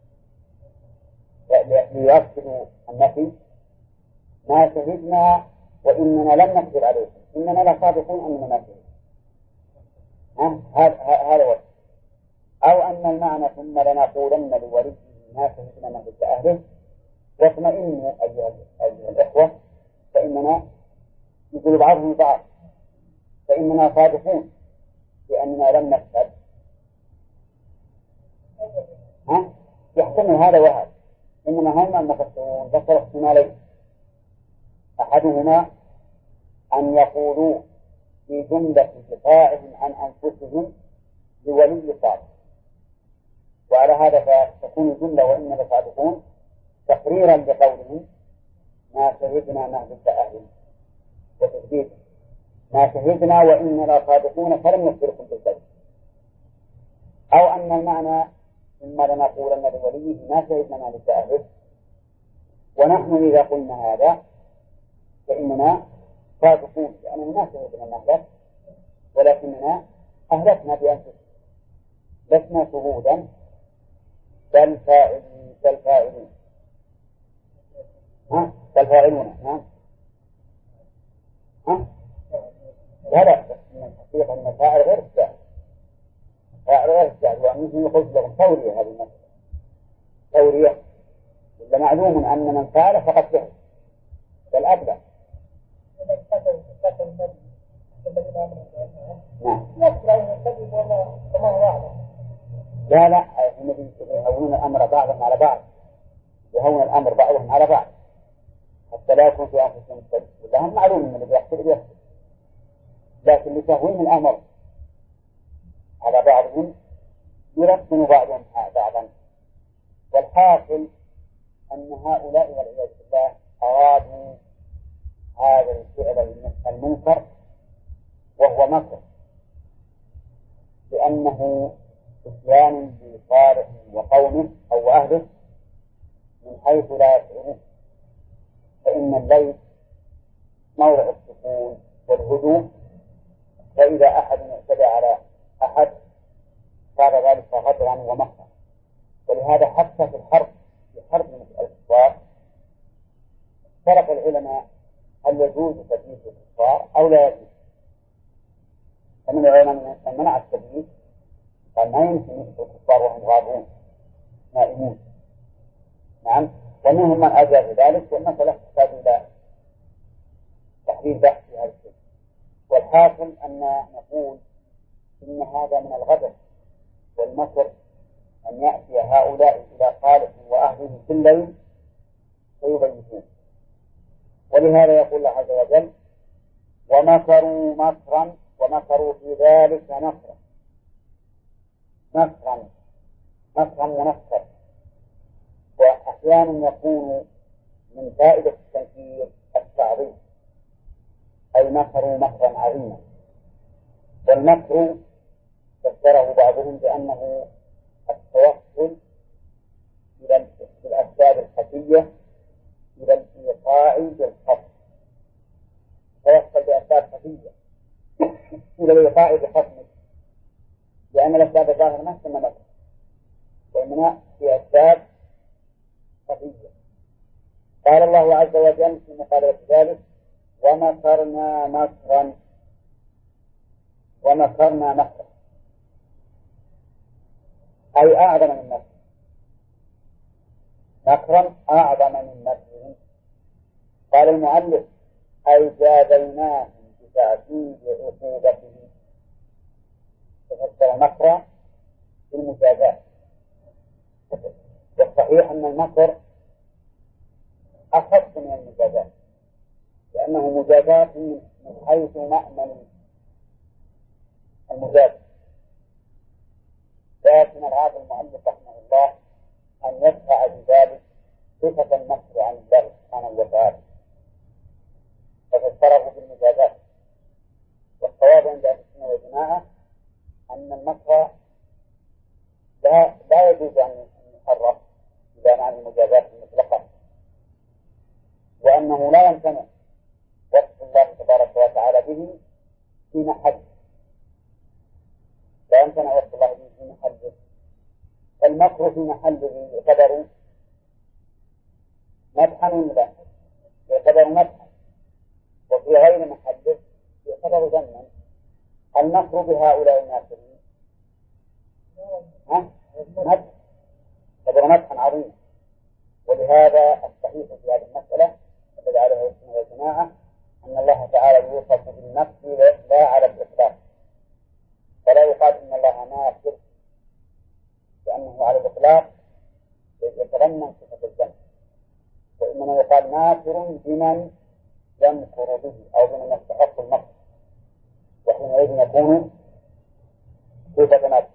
ليؤكدوا النفي؟ ما شهدنا وإننا لم نكذب عليكم، إننا لصادقون أننا ما شهدنا. هذا وجه. أو أن المعنى ثم لنقولن لوليه ما شهدنا ما بشاهده واطمئنوا أيها الإخوة، فإننا يقول بعضهم بعض فإننا صادقون لأننا لم نكذب. يحتمل هذا وهذا. إنما هم المفسرون ذكروا احتمالين، أحدهما أن يقولوا في جملة دفاعهم عن أنفسهم لولي صادق، وعلى هذا فتكون الجملة وإننا لصادقون تقريرا لقولهم ما شهدنا ما بشاهده، وتثبيت ما شهدنا وإننا لصادقون فلم نخبركم بالكذب. أو أن المعنى ثم لنقولن لوليه ما شهدنا ما بشاهده، ونحن إذا قلنا هذا فإننا صادقون لأننا ما شهدنا ما أهلك، ولكننا أهلكنا بأنفسنا، لسنا شهودا بل فاعلون. لا من الحقيقة أن الفاعل غير الشاهد، الفاعل غير الشاهد، وأنه يخرج لهم ثورية. هذه المسألة ثورية، إلا معلوم أن من فعل فقد فعل بل أبلغ. نعم. لا هم يهونون الأمر بعضهم على بعض، يهون الأمر بعضهم على بعض حتى لا يكون في أنفسهم الكذب، لهم معلوم من اللي يحسب، لكن لتهوين الأمر على بعضهم يرسم بعضهم بعضا. والحاصل أن هؤلاء والعياذ بالله أرادوا هذا الفعل المنكر وهو مكر، لأنه إتيان بصالح وقومه أو أهله من حيث لا يشعرون، فإن الليل موضع السكون والهدوء، وإذا أحد اعتدى على أحد صار ذلك غدرا ومكرا. ولهذا حتى في حرب الكفار اختلف العلماء هل يجوز تبييت الكفار أو لا يجوز. فمن العلماء من منع التبييت، قال ما يمكن يبيت الكفار وهم غابون نائمون. نعم. ومنهم من أجاز ذلك، والمسألة تحتاج إلى تحليل بحث في هذا الشيء. والحاصل أن نقول إن هذا من الغدر والمكر أن يأتي هؤلاء إلى خالق وأهله في الليل فيبيتون. ولهذا يقول الله عز وجل: ومكروا مكرا ومكروا في ذلك مكرا منكر. وأحيانا يكون من فائدة التنكير التعظيم، أي مكروا مكرا عظيما. والمكر فسره بعضهم بأنه التوصل إلى الأسباب الخفية إلى الإيقاع بالخطأ، توصل بأسباب خفية إلى الإيقاع بخطأ، لأن الأسباب الظاهرة ما تسمى مكر، وإنما في أسباب خفية. قال الله عز وجل في مقابلة ذلك: ومكرنا مكرا، أي أعظم من مكر، مكرا أعظم من مكر. قال المؤلف: أي جازيناهم بتعديد عقوبته، تفسر مكرا بالمجازات. والصحيح أن المكر أخف من المجازات، لأنه مجازات من حيث مأمن المجاز. لكن أراد المؤلف رحمه الله أن يدفع بذلك صفة المكر عن الله سبحانه وتعالى، ففسره بالمجازات. والصواب عند أهل السنة والجماعة أن المكر لا يجوز أن يحرم إذا معنى المجازات المطلقة، وأنه لا يمتنع وصف الله تبارك وتعالى به في محل، لا يمتنع وصف الله به في محله. المكر في محله يعتبر مدحا ولا يعتبر مدحا، وفي غير محله يعتبر ذما. المكر بهؤلاء الناصرين مدح، يعتبر مدحا عظيما. ولهذا الصحيح في هذه المسألة الذي عليه السنة والجماعة أن الله تعالى يوصف بالمكر لا على الإطلاق، فلا يقال إن الله ماكر، لأنه على الإطلاق يتضمن صفة الذنب، وإنما يقال ماكر بمن يمكر به أو بمن يستحق المكر، وحينئذ يكون صفة مكر.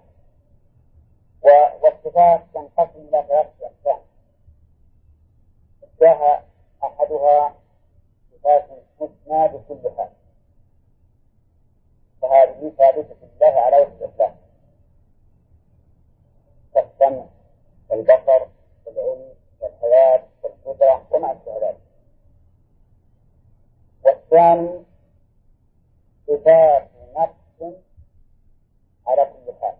والصفات تنقسم إلى ثلاثة أقسام: جاء أحدها صفات حسنى بكل حال، فهذه ثابتة لله على وجه الإطلاق، كالسمع والبصر والعلم والحياة والقدرة وما أشبه ذلك. والثاني صفات نفس على كل حال،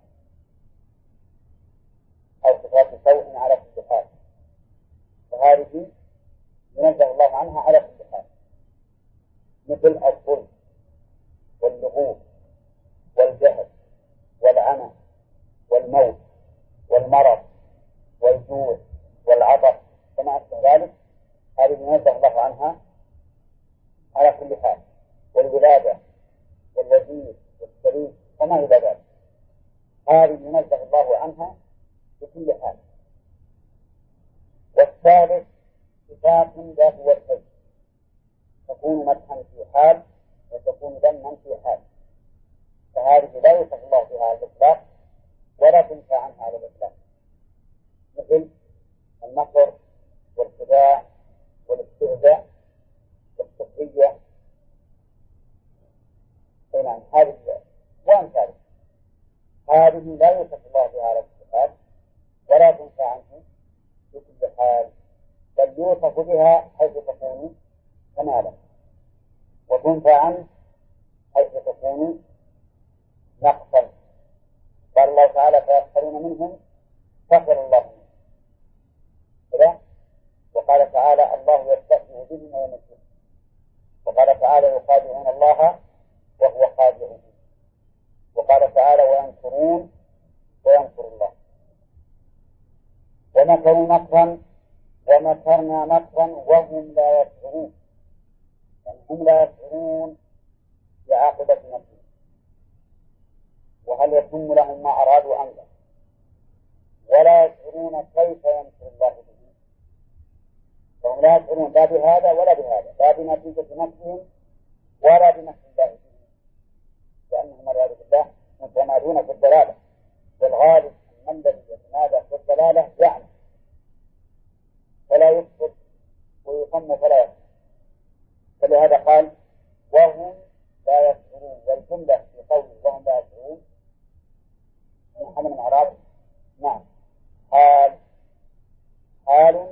أو صفات سوء على كل حال، فهذه ينزه الله عنها على كل حال، مثل الظلم واللغوب والجهل والعمى والموت والمرض والجوع والعطش وما أشبه ذلك، هذه ينزه الله عنها على كل حال. والولادة والوزير والسرير وما إلى ذلك، هذه ينزه الله عنها بكل حال. والثالث صفات ذات وجهين، تكون مدحا في حال وتكون ذما في حال، فهذه لا يوصف الله بها على الإطلاق ولا تنفى عنها على الإطلاق، مثل المكر والخداع والاستهزاء والسخرية. نعم، هذه وأمثالها، هذه لا يوصف الله بها على الصفات ولا تنفى عنه بكل حال، بل يوصف بها حيث تكون كمالا، وتنفى عنه حيث تكون نقصا. قال الله تعالى: فيسخرون منهم سخر الله منهم. كذا. وقال تعالى: الله يستهزئ بهم ويمسكهم. وقال تعالى: يخادعون الله وهو خادعهم. وقال تعالى: وينكرون وينكر الله. ومكروا مكرا ومكرنا مكرا وهم لا يشعرون، يعني هم لا يشعرون بعاقبة مكرهم، وهل يتم لهم ما أرادوا أم لا، ولا يشعرون كيف ينكر الله بهم، فهم لا يشعرون لا بهذا ولا بهذا، لا بنتيجة نفسهم ولا بنفس الله بهم، لأنهم والعياذ بالله متمادون في الضلالة، والغالب أن الذي يتمادى في الضلالة يعمل فلا يكفر ويصم فلا يكفر. فلهذا قال: وهم لا يشعرون، والجملة في قوله وهم لا يشعرون محل من أعراب. نعم، حال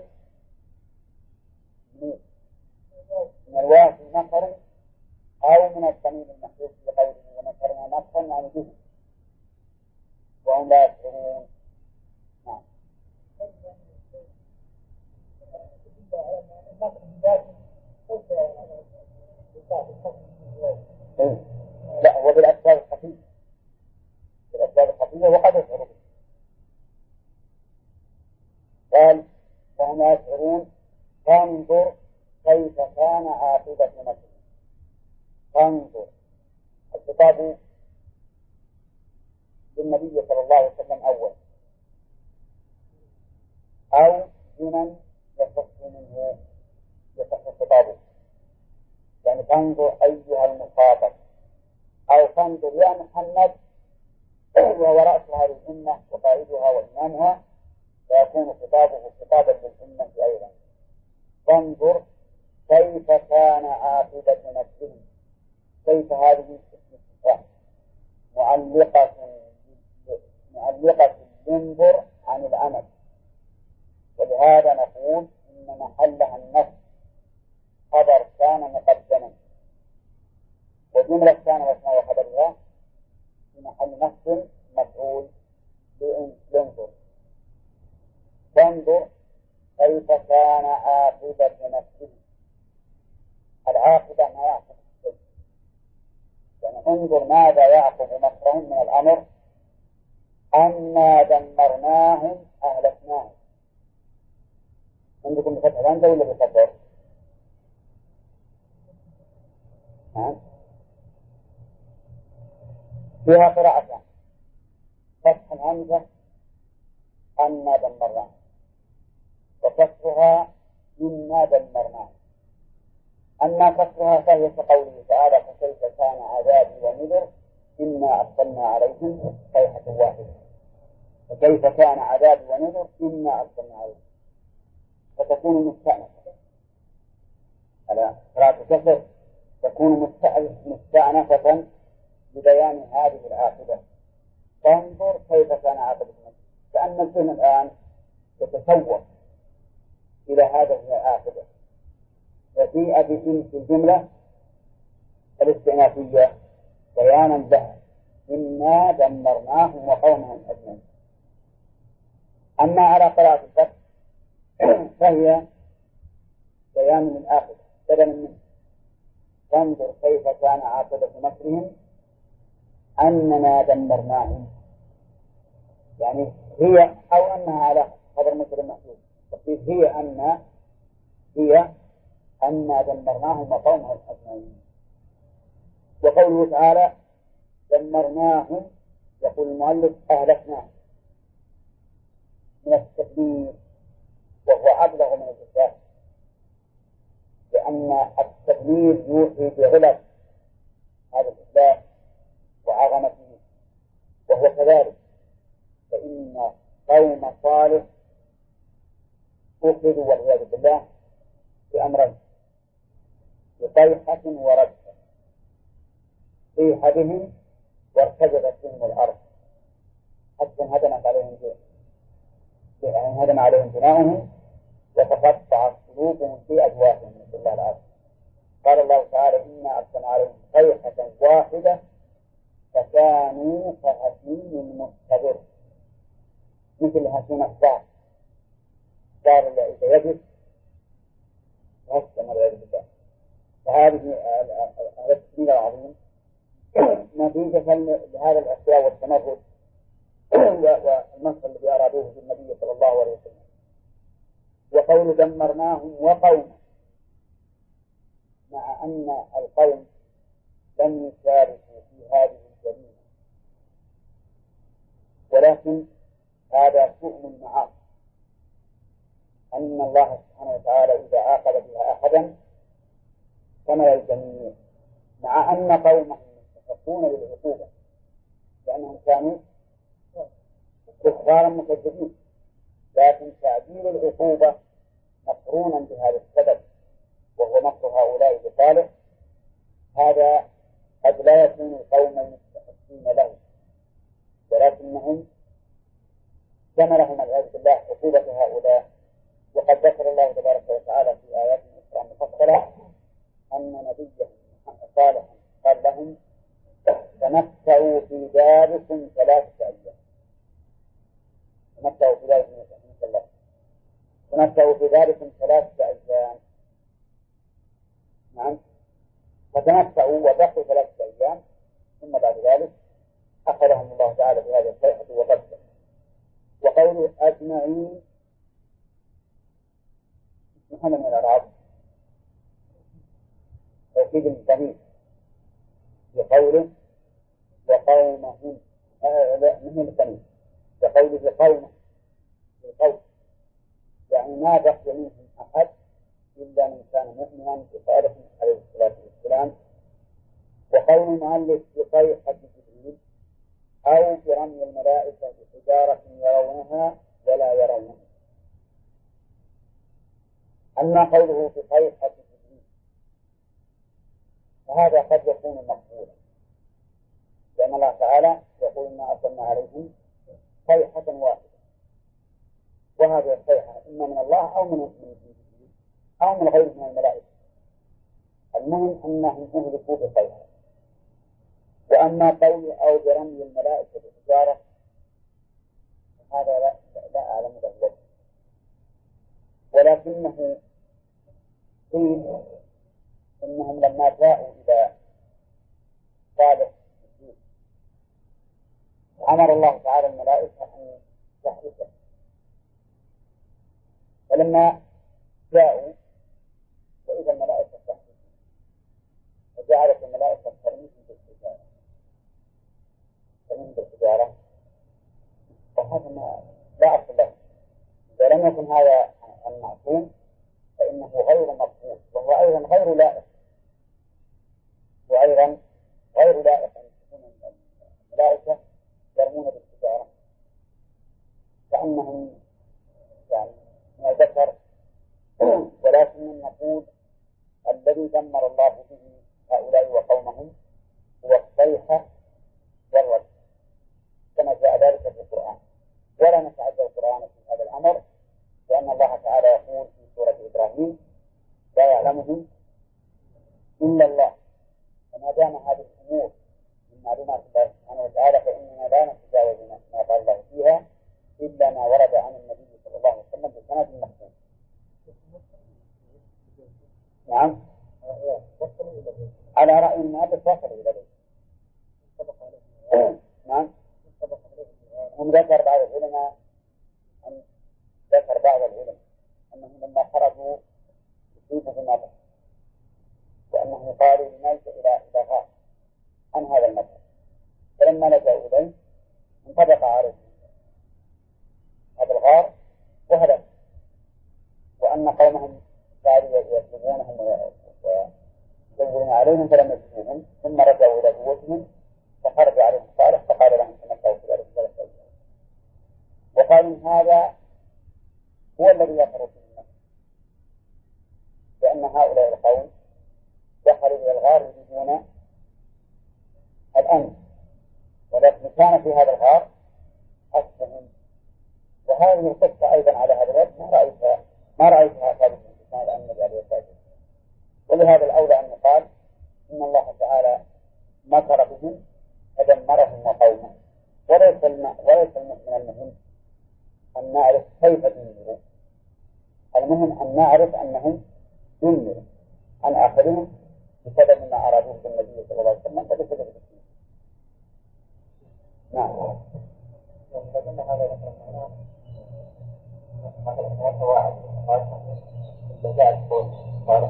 من الواو في مكر أو من الضمير المحذوف في قوله ومكرنا مكرا، يعني به وهم لا يشعرون. نعم. لا، هو بالأسباب الخفية، بالأسباب الخفية وقد يشعرون. قال: وهم لا يشعرون فانظر كيف كان عاقبة مكرهم. فانظر، الخطاب للنبي صلى الله عليه وسلم أول، أو لمن يخص منه يخص خطابه، يعني فانظر أيها المخاطب، أو فانظر يا محمد وهو رأس هذه الأمة وقائدها وإمامها، فيكون خطابه خطابا للأمة أيضا. فانظر كيف كان عاقبة مكرهم. كيف هذه الاستفهام معلقة ينظر عن العمل، ولهذا نقول إن محلها النصب، خبر كان مقدما، وجملة كان واسمها وخبرها في محل نصب مفعول لانظر. فانظر كيف كان عاقبة مكرهم. العاقبة ما يعقب الشيء، يعني انظر ماذا يعقب مكرهم من الأمر. أنا دمرناهم أهلكناهم. عندكم بفتح الهمزة ولا بفتح؟ فيها قراءتان: فتح الهمزة أنا دمرناهم، وكسرها إنا دمرناهم. أما كسرها فهي كقوله تعالى: فكيف كان عذابي ونذر إنا أرسلنا عليهم صيحة واحدة. فكيف كان عذابي ونذر إنا أرسلنا عليهم، فتكون مستأنفة على قراءة كسر، تكون مستأنفة ببيان هذه العاقبة. فانظر كيف كان عاقبة المكر، كأن الفهم الآن يتصور إلى هذه العاقبة، وجيء بإن في الجملة الاستئنافية بيانا لها: إنا دمرناهم وقومهم أجمعين. أما على قراءة الفتح فهي بيان للعاقبة بدلا منه: فانظر كيف كان عاقبة مكرهم أننا دمرناهم، يعني هي أو أنها على خبر مثل المحدود، هي أن دمرناهم وقومهم أجمعين. وقوله تعالى: دمرناهم، يقول المؤلف أهلكناهم من التدمير، وهو أبلغ من الإهلاك، لأن التدمير يوحي بعلم هذا الإهلاك وعظمته، وهو كذلك. فإن قوم صالح أخذوا والعياذ بالله بأمرين: بصيحة ورجفة، صيح بهم وارتجفت بهم الأرض حتى انهدم عليهم بناؤهم وتقطعت قلوبهم في أجوافهم، نسأل الله العافية. قال الله تعالى: إنا أرسلنا عليهم صيحة واحدة فكانوا كهشيم المنتظر، مثل هشيم الصعب، صار إذا يجب هشم والعياذ بالله. فهذه التسمية العظيم نتيجة لهذا الأشياء والتمرد والمنصب الذي أرادوه بالنبي صلى الله عليه وسلم. وقول دمرناهم وقوم، مع أن القوم لم يشاركوا في هذه الجريمة، ولكن هذا شؤم المعاصي، أن الله سبحانه وتعالى إذا عاقب بها أحدا كما الجميع، مع أن قومهم يستحقون للعقوبة لأنهم كانوا كفارا مكذبين، لكن تعديل العقوبة مقرونا بهذا السبب وهو مكر هؤلاء بصالح، هذا قد لا يكون القوم المستحقين له، ولكنهم شملهم والعياذ بالله عقوبة هؤلاء. وقد ذكر الله تبارك وتعالى في آيات أخرى مفصلة أن نبيهم صالحا قال لهم: تمتعوا في داركم 3 أيام. تمتعوا في داركم تمتعوا في داركم 3 أيام. نعم، فتمتعوا وبقوا 3 أيام، ثم بعد ذلك أخذهم الله تعالى بهذه الصيحة وقدر. وقوله أجمعين محمد من الأعراب توكيد الضمير بقوله وقومهم، لا من الضمير بقوله قومه بالقول، يعني ما بقي منهم أحد إلا من كان مؤمنا بصالح عليه الصلاة والسلام. وقول المؤلف بصيحة جبريل أو برمي الملائكة بحجارة يرونها ولا يرونها. أما قوله بصيحة جبريل فهذا قد يكون مقبولا، لأن الله تعالى يقول: إنا أرسلنا عليهم صيحة واحدة، وهذه الصيحة إما من الله أو من جبريل أو من غيره من الملائكة، المهم أنهم أهلكوا بصيحة. وأما قول أو برمي الملائكة بحجارة هذا لا أعلم له، ولكنه قيل إنهم لما جاءوا إلى صالح أمر الله تعالى الملائكة أن تحرسه، فلما جاءوا وإذا الملائكة تحرسه فجعلت الملائكة ترميهم بالحجارة، وهذا لا أصل له. إذا لم يكن هذا المعصوم فإنه غير مقبول، وهو أيضا غير لائق، وأيضا غير لائق أن تكون الملائكة يرمون بالحجارة، كأنهم يعني ما ذكر. ولكن نقول الذي دمر الله به هؤلاء وقومهم هو الصيحة والرجل، كما جاء ذلك في القرآن. ولا نتعدى القرآن في هذا الأمر، لأن الله تعالى يقول في سورة إبراهيم: لا يعلمه إلا الله. فما دام هذه الأمور من معلومات الله سبحانه وتعالى فإننا لا نتجاوز ما قال الله فيها إلا ما ورد عن النبي صلى الله عليه وسلم بسند مخصوص. نعم، على رأي النبي وصل إلى ذلك. نعم، هم ذكر بعض العلماء أنهم لما خرجوا يصيبوا بمطر، وأنه قالوا لنلجأ إلى غار عن هذا المطر، فلما لجأوا إليه انطبق عليه هذا الغار وهلك، وأن قومهم كانوا يطلبونهم ويدورون عليهم فلم يجدوهم، ثم رجعوا إلى قوتهم فخرج عليهم صالح فقال لهم تمتعوا في ذلك الثلاث. وقالوا هذا هو الذي يظهر في النفس، لأن هؤلاء القوم دخلوا إلى الغار يريدون الأمن، ولكن كان في هذا الغار أسهم. وهذه القصة أيضا على هذا الوجه ما رأيتها ثابتة في كتاب النبي عليه الصلاة والسلام. ولهذا الأولى أن يقال إن الله تعالى مكر بهم فدمرهم وقومهم. وليس من المهم أن نعرف كيف دمروا، المهم أن نعرف أنهم دمروا عن آخرهم بسبب ما أرادوه بالنبي صلى الله عليه وسلم فبسبب الإسلام. نعم. مثلا واحد إذا جاء القول قال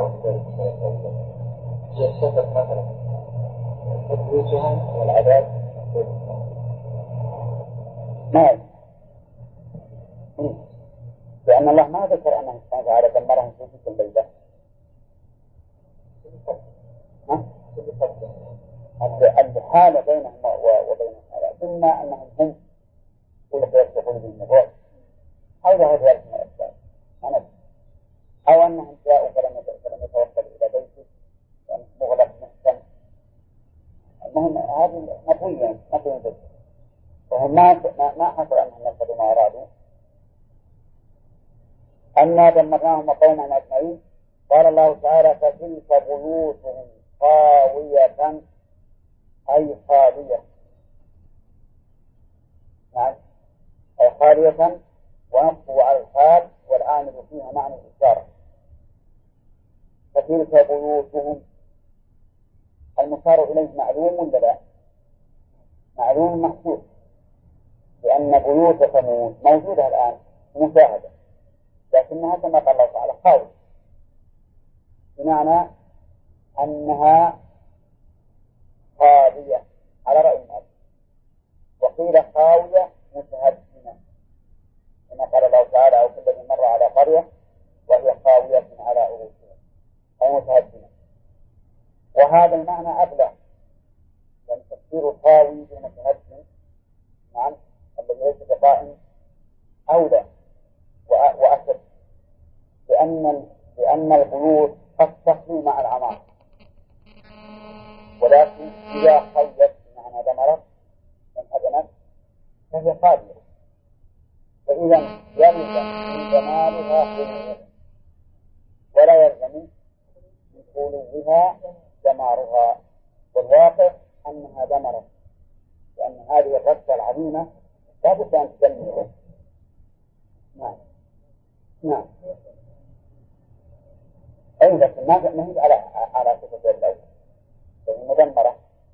يستفد مثلا تدريسهم والعذاب ما، لأن الله ما ذكر أنه سبحانه وتعالى دمرهم في تلك الليلة. الحالة بينهم وبين هذا إما أنهم هم يدخلون بالنبوة أو ذهب ذلك من الأسباب، أو أنهم جاءوا فلم يتوصلوا إلى بيته مغلق محكم. المهم هذه مطوية بس، وهم ما حصل أنهم نفذوا ما أرادوا. أنا دمرناهم وقومهم أجمعين. قال الله تعالى فتلك بيوتهم خاوية أي خالية، يعني أي خالية، ونصبوا على الحال والعامل فيها معنى الإشارة. فتلك بيوتهم، المشار إليه معلوم ولا لا؟ معلوم محسوس، لأن بيوت ثمود موجودة الآن مشاهدة، لكنها كما قال الله تعالى خاوية، بمعنى أنها خاوية على رأي المؤلف، وقيل خاوية متهدمة كما قال الله تعالى أو كل الذي مر على قرية وهي خاوية على عروشها أو متهدمة. وهذا المعنى أبلغ، لأن تفسير خاوي بمتهدم نعم الذي ليس بقائم أولى وأشد، لأن البيوت قد تخلو مع العمار، ولكن إذا خلت بمعنى دمرت وانهدمت فهي خالية. فإذا يلزم من جمالها خلوها ولا يلزم من خلوها دمارها، والواقع أنها دمرت، لأن هذه الركة العظيمة لا بد أن تدمر. نعم أي لكن ما هي على صفة الأول مدمرة.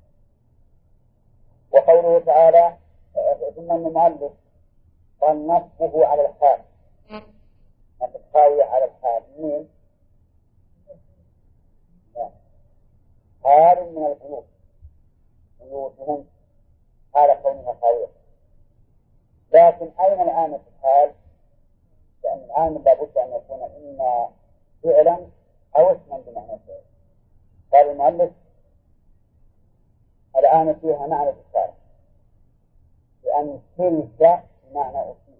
وقوله تعالى ثم المؤلف قال نصبه على الحال، نصب خاوية على الحال من حال من القلوب بيوتهم حال كونها خاوية. لكن أين الآن في الحال؟ لأن الآن لابد أن يكون إما فعلا أو اسما بمعنى الفعل. قال المؤلف الآن فيها معنى الإشارة، لأن تلك معنى أصيل،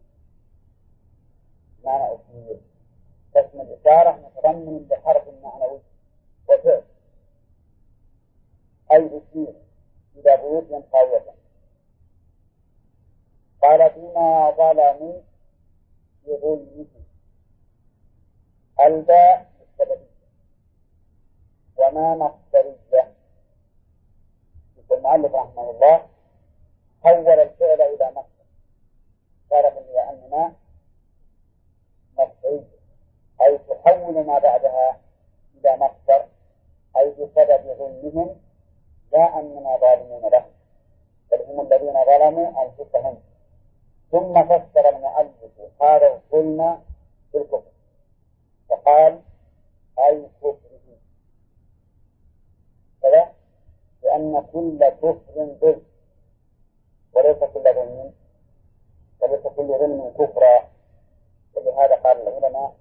معنى أصيل، فاسم الإشارة متضمن بحرف معنوي وفعل، أي أصيل إلى بيوت خاوية. قال بما ظلموا بظلمهم، الباء بالسببية وما مصدرية. المؤلف رحمه الله حول الفعل إلى مصدر، تعرف أننا مصدرية أي تحول ما بعدها إلى مصدر، أي بسبب ظلمهم لا أننا ظالمون لهم، بل هم الذين ظلموا أنفسهم. ثم فسر المؤلف هذا الظلم بالكفر فقال أي كفره، كذا، لأن كل كفر ظلم وليس كل ظلم وليس كل ظلم كفرا. ولهذا قال العلماء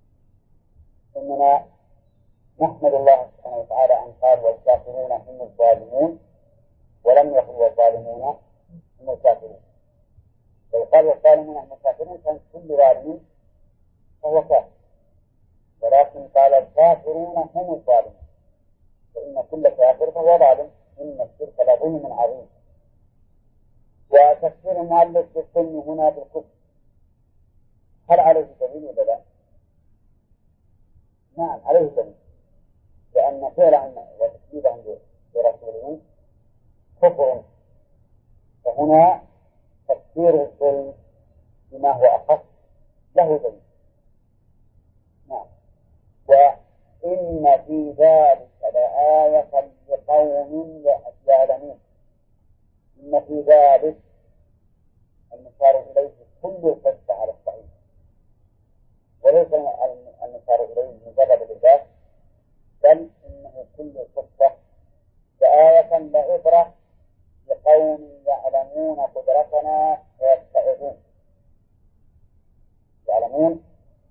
إننا نحمد الله سبحانه وتعالى أن قال والكافرون هم الظالمون ولم يقل والظالمون هم الكافرون. لو قال والظالمون هم الكافرون كان كل ظالم فهو كافر، ولكن قال الكافرون هم الظالمون، فإن كل كافر فهو ظالم، إن الشرك لظلم عظيم. وتفسير المؤلف بالظلم هنا بالكفر هل عليه دليل ولا لا؟ نعم عليه دليل، لأن فعلهم وتكذيبهم برسولهم كفر، فهنا تفسير الظلم بما هو أخف له دليل. نعم. وإن في ذلك لآية لقوم يعلمون. إن في ذلك المشار إليه كل القصة على الصحيح، وليس المشار إليه مجرد بالذات، بل إنه كل القصة لآية لعبرة لقوم يعلمون قدرتنا ويتعظون. يعلمون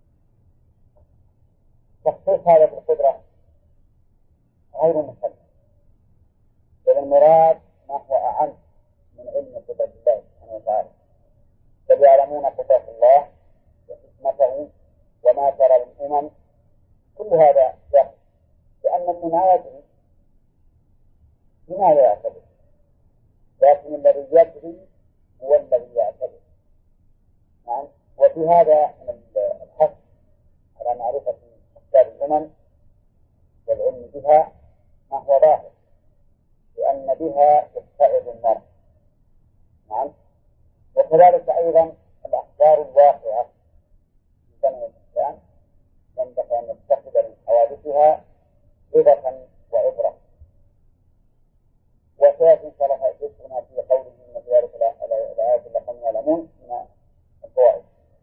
تخصيص هذا بالقدرة غير مسلم، بل المراد ما هو أعم من علم قدرة الله سبحانه وتعالى، بل يعلمون قدرة الله وحكمته وما ترى الأمم. كل هذا يحصل لأن من يدري بما لا يعتبر، لكن الذي يدري هو الذي يعتبر. نعم. وفي هذا من الحث على معرفة أسباب الأمم والعلم بها ما هو ظاهر، لأن بها تتعظ المرء. نعم. وكذلك أيضا الأخبار الواقعة في زمن الإسلام ينبغي أن نتخذ من حوادثها عظة وعبرة. وسيأتي إن شاء الله ذكرنا في قوله من ذلك الآيات لقوم يعلمون من الفوائد.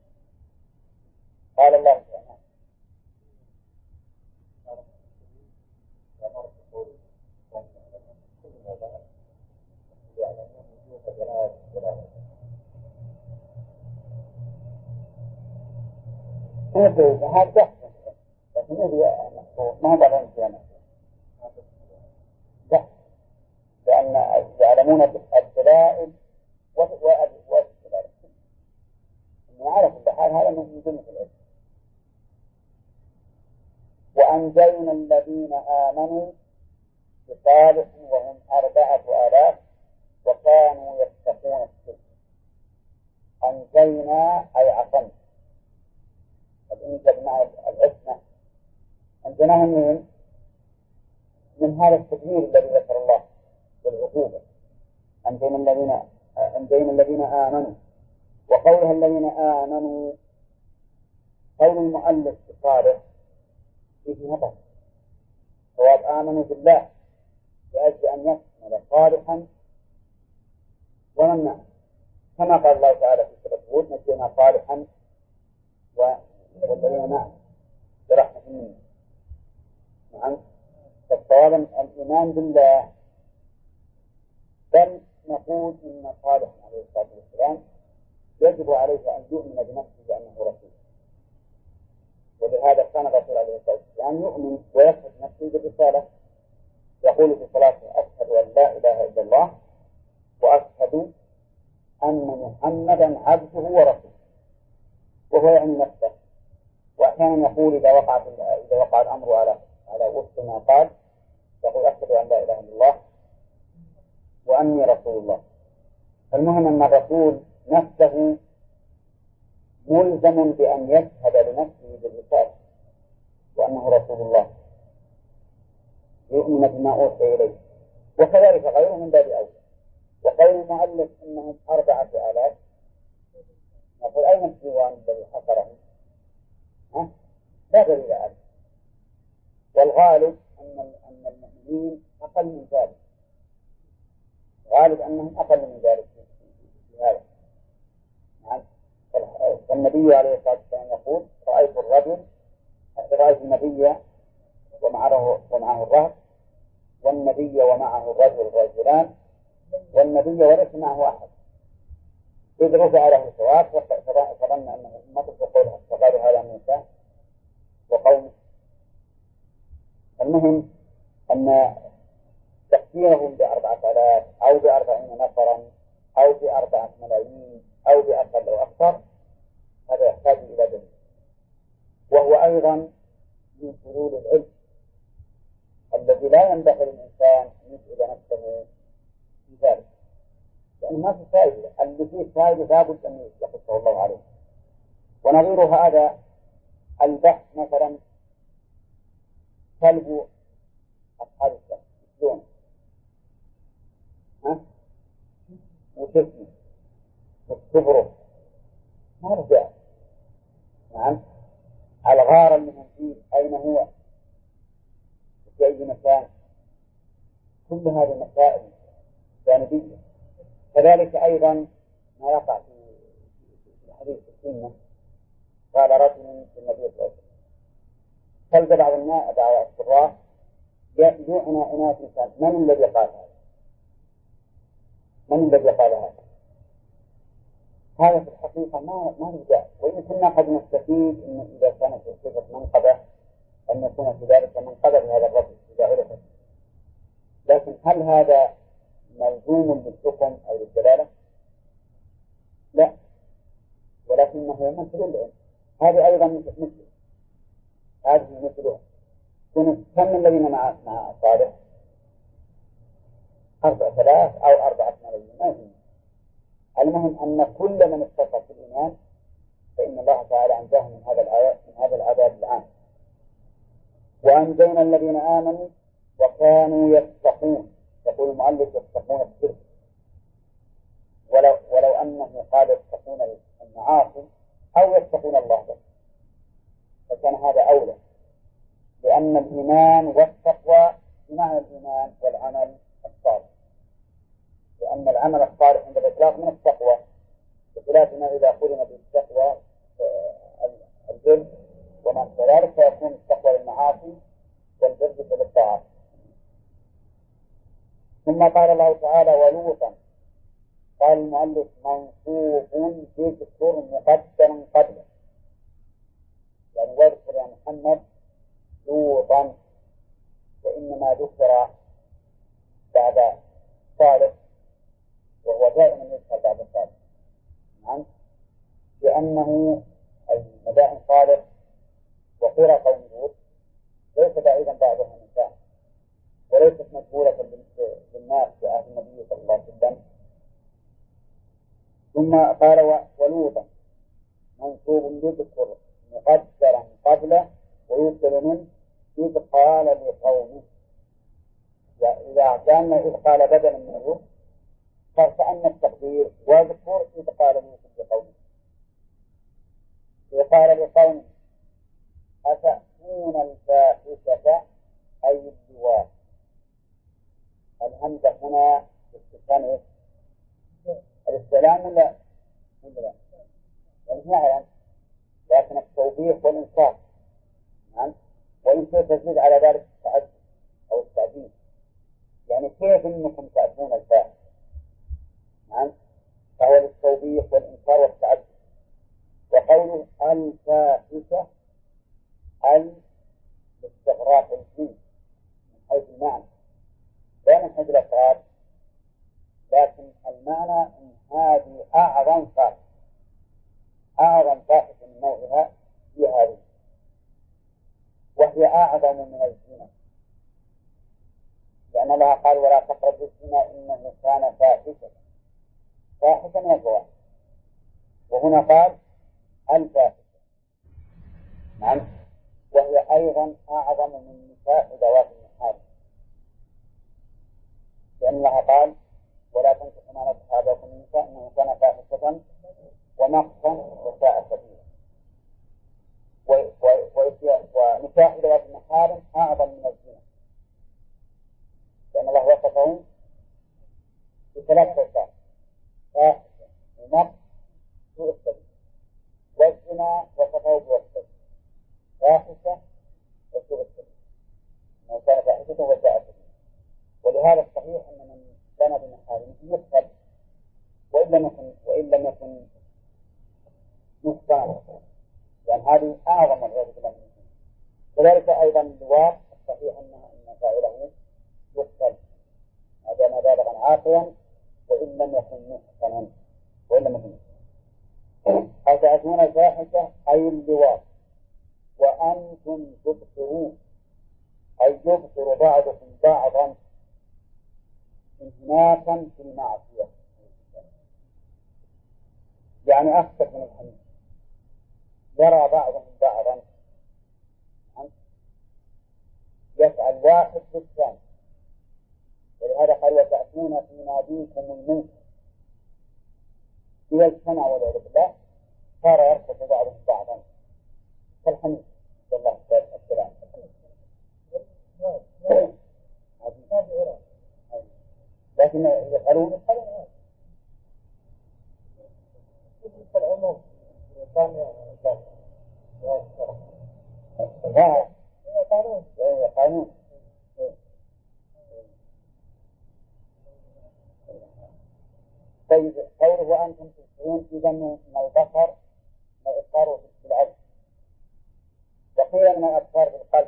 قال الله تعالى هذا يحصل، لكن ما هو بعضهم كلامه لأن يعلمون الدلائل والدلائل إنه على كل حال هذا من جملة العلم. وأنجينا الذين آمنوا بصالح وهم 4000 وكانوا يتقون الشرك. أنجينا أي عصمنا، الإنجاز مع العصمة. أنجيناهم من هذا التدمير الذي ذكر الله والعقوبة. أنجينا الذين آمنوا. وقولها الذين آمنوا قول المؤلف بصالح فيه نظر، صواب آمنوا بالله لأجل أن يكمل صالحا ومن كما قال الله تعالى في سورة هود نجينا صالحا والذين معه برحمة منه. نعم. فالصواب الإيمان بالله، بل نقول إن صالح عليه الصلاة والسلام يجب عليه أن يؤمن بنفسه بأنه رسول، ولهذا كان الرسول عليه الصلاة والسلام يؤمن ويشهد نفسه بالرسالة، يقول في صلاته أشهد أن لا إله إلا الله وأشهد أن محمدا عبده ورسوله، وهو يعني نفسه. وأحيانا يقول إذا وقع الأمر على وفق ما قال يقول أشهد أن لا إله إلا الله وأني رسول الله. المهم أن الرسول نفسه ملزم بأن يشهد لنفسه بالرسالة وأنه رسول الله، يؤمن بما أوحي إليه، وكذلك غيره من باب أولى. وقول المؤلف إنهم 4000 نقول أين الديوان الذي حصرهم؟ لا دليل عليه. والغالب أن المؤمنين أقل من ذلك، غالب أنهم أقل من ذلك في هذا. والنبي عليه الصلاة والسلام يقول رأيت النبي ومعه الرهط، والنبي ومعه الرجل والرجلان، والنبي وليس معه أحد إذ رفع له الثواب فظن أنه أمته فقالوا هذا موسى وقومه. المهم أن تكفيرهم ب4000 أو ب40 نفرا أو ب4 ملايين أو بأقل أو أكثر هذا يحتاج إلى دليل، وهو أيضا من فضول العلم الذي لا ينبغي للإنسان أن يسأل نفسه في ذلك، لأن ما في فائدة، اللي فيه فائدة لابد أن يقصه الله عليه. ونظير هذا البحث مثلا كلب أصحاب السبت يسلون وشكي والصبر ما رجع. نعم، الغار اللي هم فيه أين هو في أي مكان، كل هذه مسائل جانبية. كذلك أيضا ما يقع في الحديث السنة قال رجل للنبي صلى الله عليه وسلم فلد بعض الصراح يعنى عناية الإنسان من الذي قال هذا؟ من الذي قال هذا؟ هذا في الحقيقة ما نرجع، وإن كنا قد نستفيد إن إذا كانت صفة منقبة أن يكون في ذلك منقبة لهذا الرجل إذا عرفت، لكن هل هذا ملزوم بالحكم أو بالدلالة؟ لا، ولكنه مثل العلم. هذه أيضا مثل هذه مثلها. كم الذين مع صالح 4000 أو 4 ملايين ما يهم. المهم أن كل من اتصف بالإيمان فإن الله تعالى أنجاه من هذا العذاب العام. وأنجينا الذين آمنوا وكانوا يتقون. يقول المؤلف يتقون الشرك، ولو أنه قال يتقون المعاصي أو يتقون الله بس فكان هذا أولى، لأن الإيمان والتقوى بمعنى الإيمان والعمل الصالح، لأن العمل الصالح عند الإطلاق من التقوى، بخلاف ما إذا قلنا بالتقوى البر وما كذلك فيكون التقوى للمعاصي والبر بالطاعات. ثم قال الله تعالى ولوطا، قال المؤلف منصوب بذكر مقدم قبله، يعني واذكر يا محمد لوطا، وإنما ذكر بعد صالح وهو دائما يذكر بعد صالح. نعم، لأنه المدائن صالح وقرى قوم لوط ليس بعيدا بعضها من بعض، وليست مجهولة للناس في عهد النبي صلى الله عليه وسلم. ثم قال ولوطا منصوب بذكر مقدرا قبله ويبدل منه إذ قال لقومه. إذا كان إذ قال بدلا منه فكأن التقدير واذكر إذ قال لقومه. إذ قال لقومه أتأتون الفاحشة أي اللواء. الهمزة هنا استفهام الاستلام ولا يعني لكن التوبيخ والإنصاف. نعم، وإن تزيد على ذلك التعدي أو التعديل، يعني كيف إنكم تأتون الفاحشة. نعم، فهو للتوبيخ والإنكار والتعدي. وقوله الفاحشة الاستغراق الجنس من حيث المعنى لا من حيث الأفراد، لكن المعنى أن هذه أعظم فاحشة من نوعها في هذه، وهي أعظم من الزنا، لأن الله قال ولا تقربوا الزنا إنه كان فاحشة من الفواحش، وهنا قال الفاحشة. نعم، وهي أيضا أعظم من نساء ذوات المحارم، لأن الله قال ولا تنكحوا ما نكح آباؤكم من النساء إنه كان فاحشة ومقتا وساء سبيلا. ونساء ذوات المحارم أعظم من الزنا، لأن الله وصفهم بثلاث صفات: فاحشة ومقت سوء السبيل. والزنا وصفه بوصفه فاحشة وسوء السبيل، إنه كان فاحشة وساء سبيلا. ولهذا الصحيح أن من كان بمحارمه يقتل وإن لم يكن وإن لم يكن نقصانا، لأن هذه أعظم العياذ بالله. كذلك أيضا اللواط الصحيح أن فاعله يقتل هذا ما بالغا عاقلا وإن لم يكن محصنا، وإن لم يكن أتأتون الفاحشة أي اللواط وأنتم تبصرون، أي يبصر بعضكم بعضا انهماكا في المعصية، يعني أكثر من الحمد، يرى بعضهم بعضا، يفعل واحد بالثاني. ولهذا قال وتأتون في ناديكم المنكر، إذا اجتمع والعياذ بالله صار يركض بعضهم بعضا كالحميد. الله السلام. لكن يفعلون العموم قانون. طيب قوله وأنتم تبصرون إذا من البصر ما إبصاره بالعين، وقيل من الأبصار بالقلب،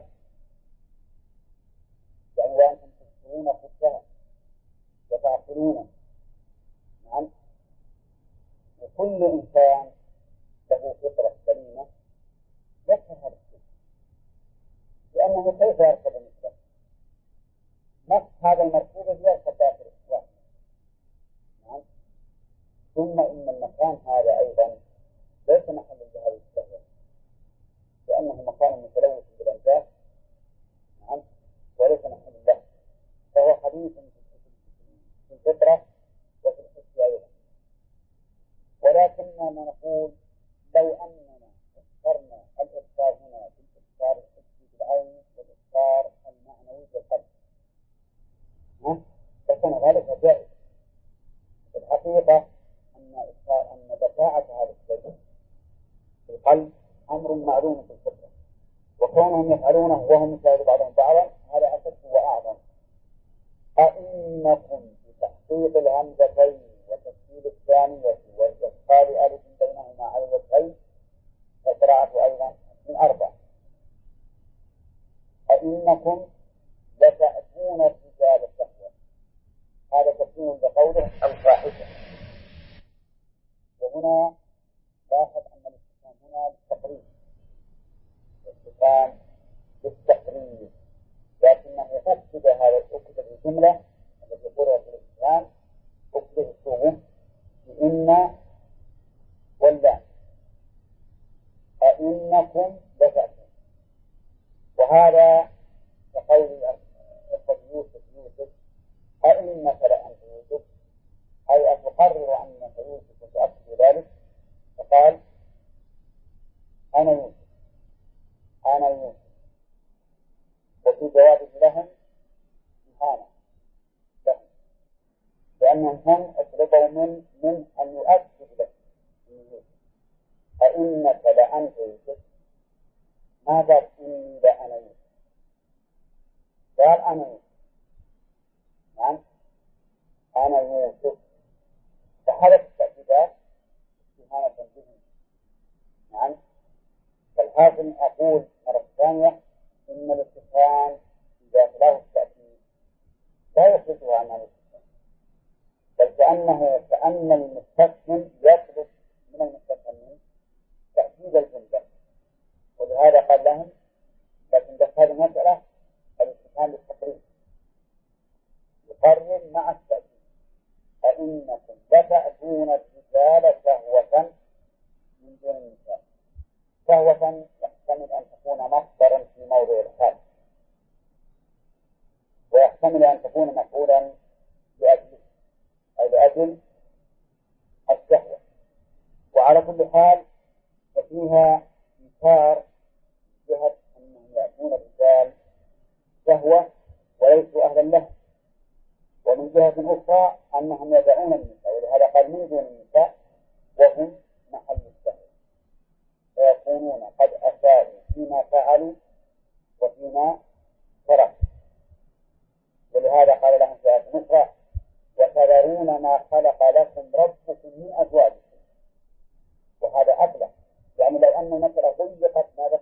يعني وأنتم تبصرون خدها وتعقلون. نعم. وكل إنسان له فطرة سليمة يفهم هذا الشيء، لأنه كيف يركب مثله؟ نفس هذا المركوب يركب داخل الإسلام. نعم. ثم إن المكان هذا أيضا ليس محل لهذه الشهوة، لأنه مكان متلوث بالأنجاس. نعم. وليس محل له، فهو حديث في الفطرة وفي الحس أيضا. ولكننا نقول لو أننا اخترنا الإبصار هنا بالإبصار الحسي بالعين والإبصار المعنوي بالقلب فكان ذلك جائز. في الحقيقة أن بشاعة هذا الشيء في القلب أمر معلوم في الفطرة، وكونهم يفعلونه وهم يساعدون بعضهم بعضا هذا أساس وأعظم. أئنكم بتحقيق الهمزتين وتسهيل الثانية وإدخال ألف بينهما على الوجهين فقراءة أيضا من 4. أئنكم لتأتون الرجال الشهوة، هذا تكون بقوله الفاحشة. وهنا لاحظ أن الاستفهام هنا للتقريب، الاستفهام للتقريب، لكنه أكد هذا الجملة التي قرأت في الاستفهام أكد السوء بإن واللام. أئنكم لتأتون، وهذا كقول يوسف أئنك لأنت يوسف، أي أتقرر أنك يوسف وتؤكد ذلك، فقال أنا يوسف. وفي جواب لهم إهانة لهم، لأنهم هم اطلبوا من أن يؤكد له أئنك لأنت يوسف، ما قال إني لأنا يوسف، قال أنا يوسف. نعم أنا يوسف، فحدث التأكيدات استهانة بهم. نعم. فالحاصل أقول مرة ثانية إن الاستفهام إذا تلاه التأكيد لا يخرجه عن الاستفهام، بل كأن المستفهم يطلب من المستفهمين تأكيد الجملة، ولهذا قال لهم لكن بس هذه المسألة الاستفهام للتقريب يقرر مع التأكيد. أئنكم لتأتون الرجال شهوة من دون النساء. شهوة يحتمل أن تكون مصدرا في موضع الحال، ويحتمل أن تكون مفعولا لأجله أو لأجل الشهوة. وعلى كل حال ففيها إنكار جهة أنهم يأتون الرجال شهوة وليسوا أهلا له، ومن جهة أخرى أنهم يدعون النساء، ولهذا قال من دون النساء وهم محل الشهوة، فيكونون قد أساءوا فيما فعلوا وفيما تركوا. ولهذا قال لهم في آية أخرى وتذرون ما خلق لكم ربكم من أزواجكم. أن المسألة ضيقت ما